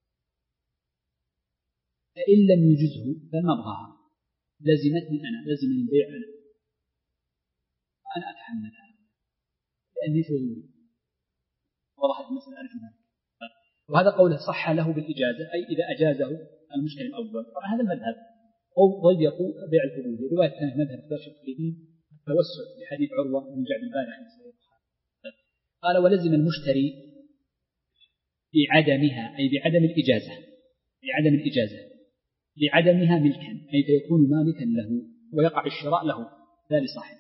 فإن لم يجزه فما أبغاها، لزمتني أنا، لزمني البيع أنا، أنا أتحملها لأني فضولي، وضحت المسألة أرجو ذلك. وهذا قوله صح له بالإجازة، أي إذا أجازه المشكل الأول، طبعا هذا المذهب، أو ضيقوا بيع الفضول. رواية ثانية مذهب اختار شيخ الإسلام توسع لحديث عروة بن جعد البارح، قال ولزم المشتري بعدمها، أي بعدم الإجازة، بعدم الإجازة لعدمها ملكا، أي فيكون مالكا له ويقع الشراء له لا لصاحبه.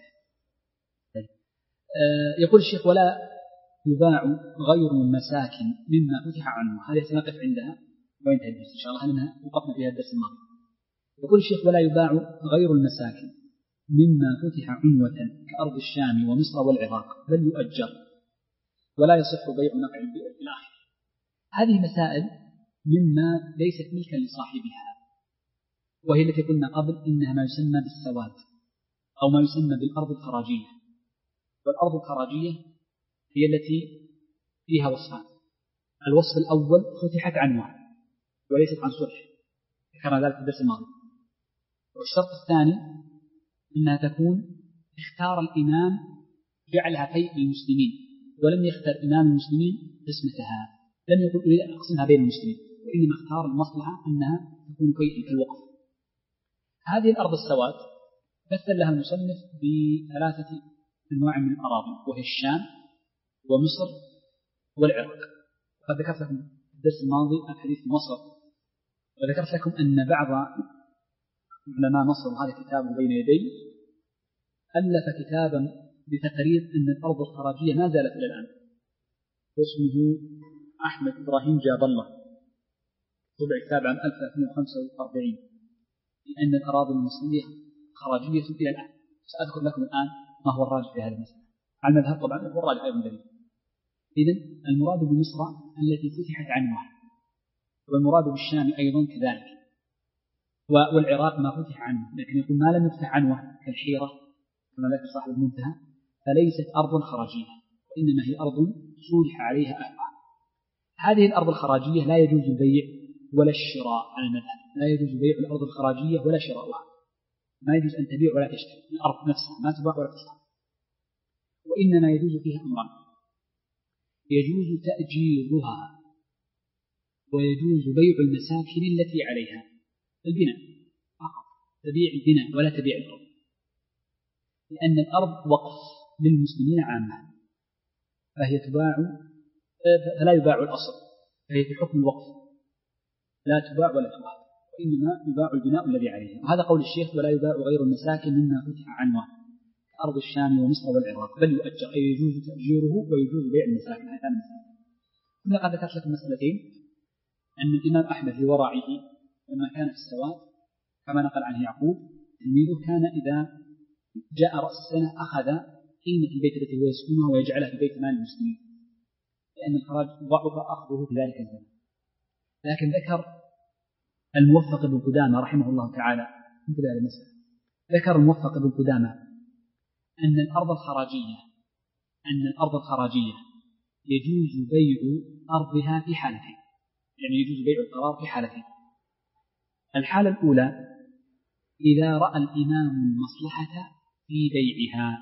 يقول الشيخ ولا يباع غير المساكن مما فتح عنه، هذه سنقف عندها وينتهي الدرس إن شاء الله لأنها وقفنا فيها الدرس الماضي. يقول الشيخ ولا يباع غير المساكن مما فتح عنوة كأرض الشام ومصر والعراق، بل يؤجر ولا يصح بيع نقع البئر إلى آخره. هذه مسائل مما ليست ملكا لصاحبها، وهي التي قلنا قبل إنها ما يسمى بالسواد أو ما يسمى بالأرض الخراجية. والأرض الخراجية هي التي فيها وصفان، الوصف الأول فتحت عنوة وليست عن صلح، ذكرنا ذلك في الدرس الماضي. والشرط الثاني أنها تكون اختار الإمام جعلها فيء للمسلمين، ولم يختار إمام المسلمين قسمتها، لم يقل أريد أن أقسمها بين المسلمين، وإنما اختار المصلحة أنها تكون فيء كالوقف. هذه الأرض السواد مثل لها المصنف بثلاثة أنواع من الأراضي، وهي الشام ومصر والعراق. قد ذكرت لكم في الدرس الماضي الحديث في مصر، وذكرت لكم أن بعض علماء مصر، وهذا كتابه بين يدي، ألف كتابا بتقرير أن الأرض الخراجية ما زالت إلى الآن، واسمه أحمد إبراهيم جاب الله، طبع كتاب عام ألف وثلاثمائة وخمسة وأربعين، لأن الأراضي المصرية خراجية إلى الآن. سأذكر لكم الآن ما هو الراجح في هذه المسألة، على المذهب طبعا هو الراجح أيضا دليل. إذن المراد بمصر التي فتحت عنوة، والمراد بالشام أيضا كذلك، والعراق ما فتح عنه، لكن يقول ما لم يفتح عنه كالحيرة كما ذكر صاحب المنتهى فليست أرض خراجية، وإنما هي أرض صلح عليها أهلها. هذه الأرض الخراجية لا يجوز البيع ولا الشراء على المذهب، لا يجوز بيع الأرض الخراجية ولا شراؤها، ما يجوز أن تبيع ولا تشتري الأرض نفسها، ما تباع ولا تشتري، وإنما يجوز فيها أمران، يجوز تأجيرها ويجوز بيع المساكن التي عليها، البناء فقط، تبيع البناء ولا تبيع الأرض، لأن الأرض وقف للمسلمين عامة، فهي تباع، فلا يباع الأصل، فهي في حكم الوقف لا تباع ولا تباع، وإنما يباع البناء الذي عليها. وهذا قول الشيخ ولا يباع غير المساكن مما فتح عنوة كأرض الشام ومصر والعراق، بل يؤجر، أي يجوز تأجيره ويجوز بيع المساكن. هذا المساكن كنا قد ذكرت لكم مسألتين، أن الإمام أحمد في ورعه لما كان في السواد كما نقل عنه يعقوب تلميذه، كان إذا جاء رأس السنة أخذ قيمة البيت التي هو يسكنها ويجعلها في بيت مال المسلمين، لأن الخراج ضعف أخذه في ذلك الزمن. لكن ذكر الموفق بن قدامة رحمه الله تعالى مثل هذه المسألة، ذكر الموفق بن قدامة أن الأرض الخراجية أن الأرض الخراجية يجوز بيع أرضها في حالتين، يعني يجوز بيع القرار في حالتين. الحالة الأولى إذا رأى الإمام المصلحة في بيعها،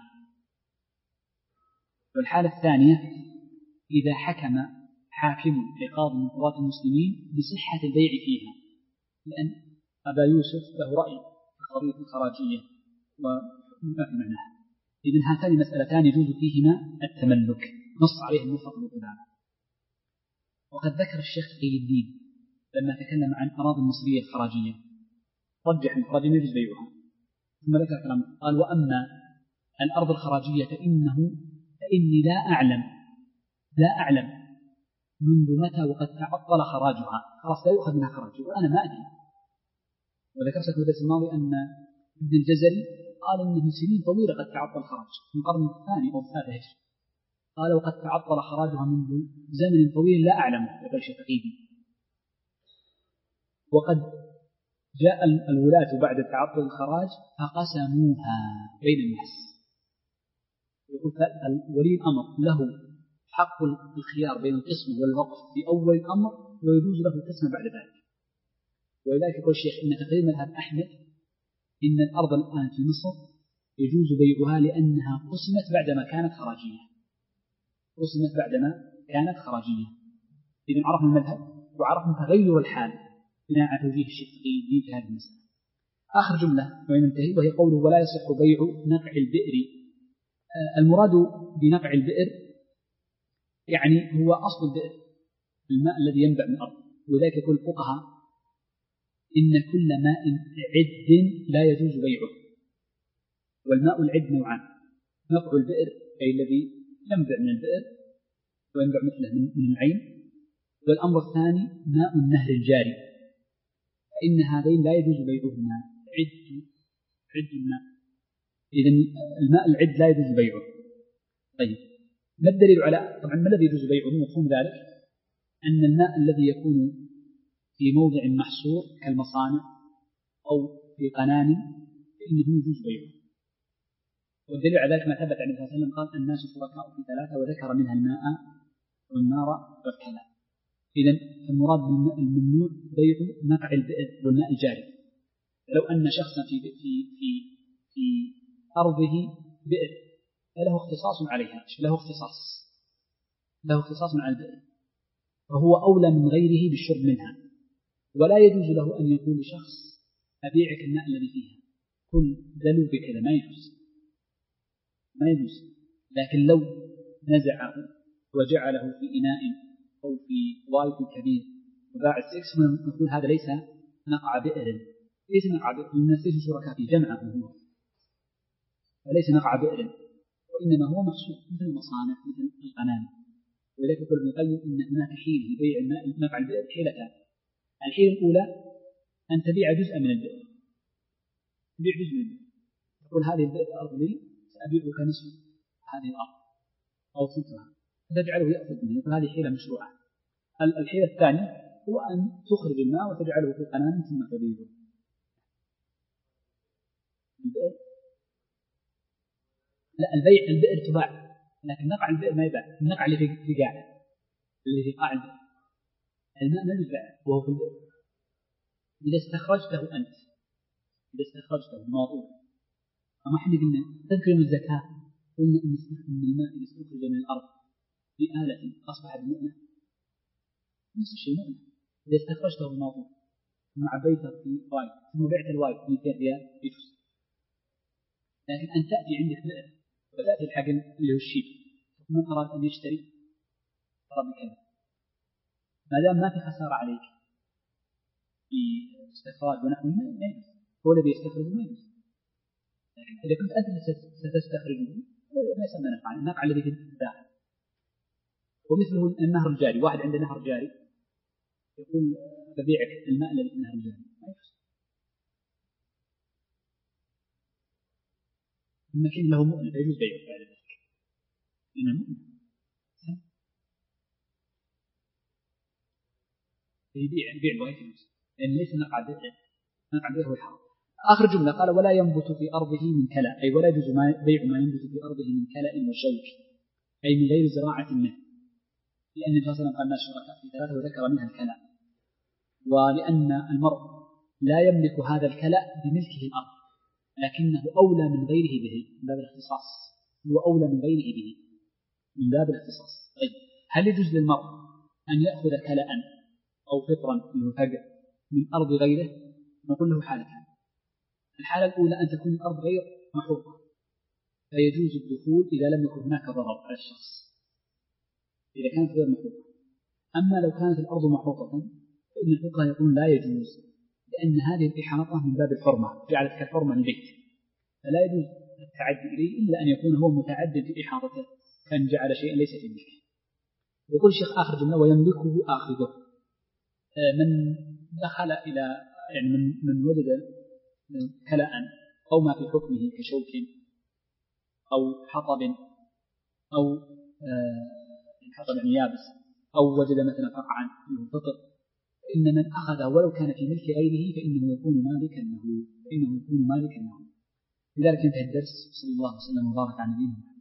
والحالة الثانية إذا حكم حاكم لقاضي من قضاة المسلمين بصحة البيع فيها، لأن أبا يوسف له رأي في قضية الخراجية وما في معناها. إذن هاتان المسألتان يجوز فيهما التملك، نص عليه الموفق بن قدامة. وقد ذكر الشيخ تقي الدين لما تكلم عن أراضي المصرية الخراجية رجح الخراجية يجوز بيعها، ثم ذكر كلام قال: وأما الأرض الخراجية فإنه فإني لا أعلم لا أعلم منذ متى وقد تعطل خراجها، خلاص لا يؤخذ منها خراج وأنا ما أدري. وذكرت في الدرس الماضي أن ابن الجزري قال إن من سنين طويلة قد تعطل خراج من القرن الثاني أو الثالث هجري، قال وقد تعطل خراجها منذ زمن طويل لا أعلمه يقول الشيخ تقي. وقد جاء الولاة بعد تعطل الخراج فقسموها بين الناس. يقول ولي الأمر له حق الخيار بين القسم والوقف في أول الأمر ويجوز له القسم بعد ذلك. ولذلك يقول الشيخ إن تقرير مذهب أحمد إن الأرض الآن في مصر يجوز بيعها لأنها قسمت بعدما كانت خراجية، قسمت بعدما كانت خراجية. إذن عرفنا المذهب وعرفنا تغير الحال بناء على توجيه الشيخ تقي الدين في هذه المسألة. آخر جملة وننتهي وهي قوله ولا يصح بيع نقع البئر. المراد بنقع البئر يعني هو أصل البئر، الماء الذي ينبع من الأرض. وذلك يقول الفقهاء إن كل ماء عد لا يجوز بيعه. والماء العد نوعان: نقع البئر أي الذي ينبع من البئر وينبع مثله من العين، والأمر الثاني ماء النهر الجاري، فإن هذين لا يجوز بيعهما. عد عد الماء، إذن الماء العد لا يجوز بيعه. طيب ما الدليل على طبعا ما الذي يجوز بيعه؟ مفهوم ذلك أن الماء الذي يكون في موضع محصور كالمصانع أو في قنان فإنه يجوز بيعه. والدليل على ذلك ما ثبت عن النبي صلى الله عليه وسلم قال الناس شركاء في ثلاثة وذكر منها الماء والنار والكلى. إذن المراد بالممنوع بيع نقع البئر والماء الجاري. لو أن شخصا في في في في أرضه بئر فله اختصاص عليها، له اختصاص له اختصاص على البئر، فهو أولى من غيره بالشرب منها. ولا يجوز له أن يقول لشخص أبيعك الماء الذي فيها كل دلو بكذا، ما يجوز ما يجوز. لكن لو نزعه وجعله في إناء أو في وايت كبير وباع السكس نقول هذا ليس نقع بئر، ليس نقع بئر، الناس ليسوا شركاء في جمعه هو، فليس نقع بئر وإنما هو محصول مثل المصانع مثل القنان. ولذلك يقول ابن القيم إن هناك حيلة لبيع الماء نقع البئر حيلتان. الحيلة الأولى أن تبيع جزءا من البئر، تبيع جزء من البئر، تقول هذه البئر الأرض لي سأبيعك نصف هذه الأرض أو ثلثها، فتجعله يأخذ منه، يقول هذه حيلة مشروعة. الحيلة الثانية هو أن تخرج الماء وتجعله في قنان ثم تبيعه. البئر لا، البيع البئر تباع، لكن نقع البئر ما يباع. النقع اللي في قاع اللي في قاع البئر، الماء لا يباع وهو في البئر. إذا استخرجته أنت إذا استخرجته الموضوع، أما احنا قلنا تذكر من الزكاة قلنا إن الماء إذا استخرج من الأرض بآلة أصبح بمؤنة، نفس الشيء مؤنة. إذا استخرجته الموضوع ثم عبيته في وايد ثم بعت الوايد مئتين ريال يجوز. لكن أن تأتي عندك بئر وتأتي الحقن اللي هو الشيب ومن أراد أن يشتري أراد بكذا، ما دام ما في خسارة عليك في استخراج ونحو ما يجوز، هو الذي يستخرجه ما يجوز. لكن إذا كنت أنت ستستخرجه ما يسمى نقعا، النقع الذي في الداخل. ومثله النهر الجاري، واحد عنده نهر جاري يقول ببيعك الماء الذي في النهر الجاري، ما يجوز. لكن له مؤنة يجوز بيعه بعد ذلك، إنه مؤنة يبيع يبيع الوايت يجوز، لأن ليس نقع بئر، نقع بئر هو الحرام. آخر جملة قال ولا ينبت في أرضه من كلأ، أي ولا يجوز بيع ما ينبت في أرضه من كلأ وشوك، أي من غير زراعة منه، لأن النبي صلى الله عليه وسلم قال الناس شركاء في ثلاثة وذكر منها الكلأ. ولأن المرء لا يملك هذا الكلأ بملكه الأرض، لكنه أولى من غيره به من باب الاختصاص، هو أولى من غيره به من باب الاختصاص. طيب هل يجوز للمرء أن يأخذ كلأ أو فطرا من فقر من أرض غيره؟ نقول له حالتان. الحالة الأولى أن تكون الأرض غير محوطة فيجوز الدخول إذا لم يكن هناك ضرر على الشخص، إذا كانت غير محوطة. أما لو كانت الأرض محوطة فإن الفقهاء يقول لا يجوز، لأن هذه الإحاطة من باب الحرمة، جعلت كالحرمة للبيت، فلا يجوز التعدي إليه إلا أن يكون هو متعدد في إحاطته كان جعل شيئا ليس في ملكه. يقول الشيخ آخر جملة ويملكه آخذه. من دخل إلى يعني من, من وجد كلاء أو ما في حكمه كشوك أو حطب أو حطب يعني يابس أو وجد مثلا فرعا من فطر، فإن من أخذه ولو كان في ملك غيره فإنه يكون مالكا له، فإنه يكون مالكا له. لذلك انتهى الدرس. صلى الله وسلم وبارك على نبينا محمد.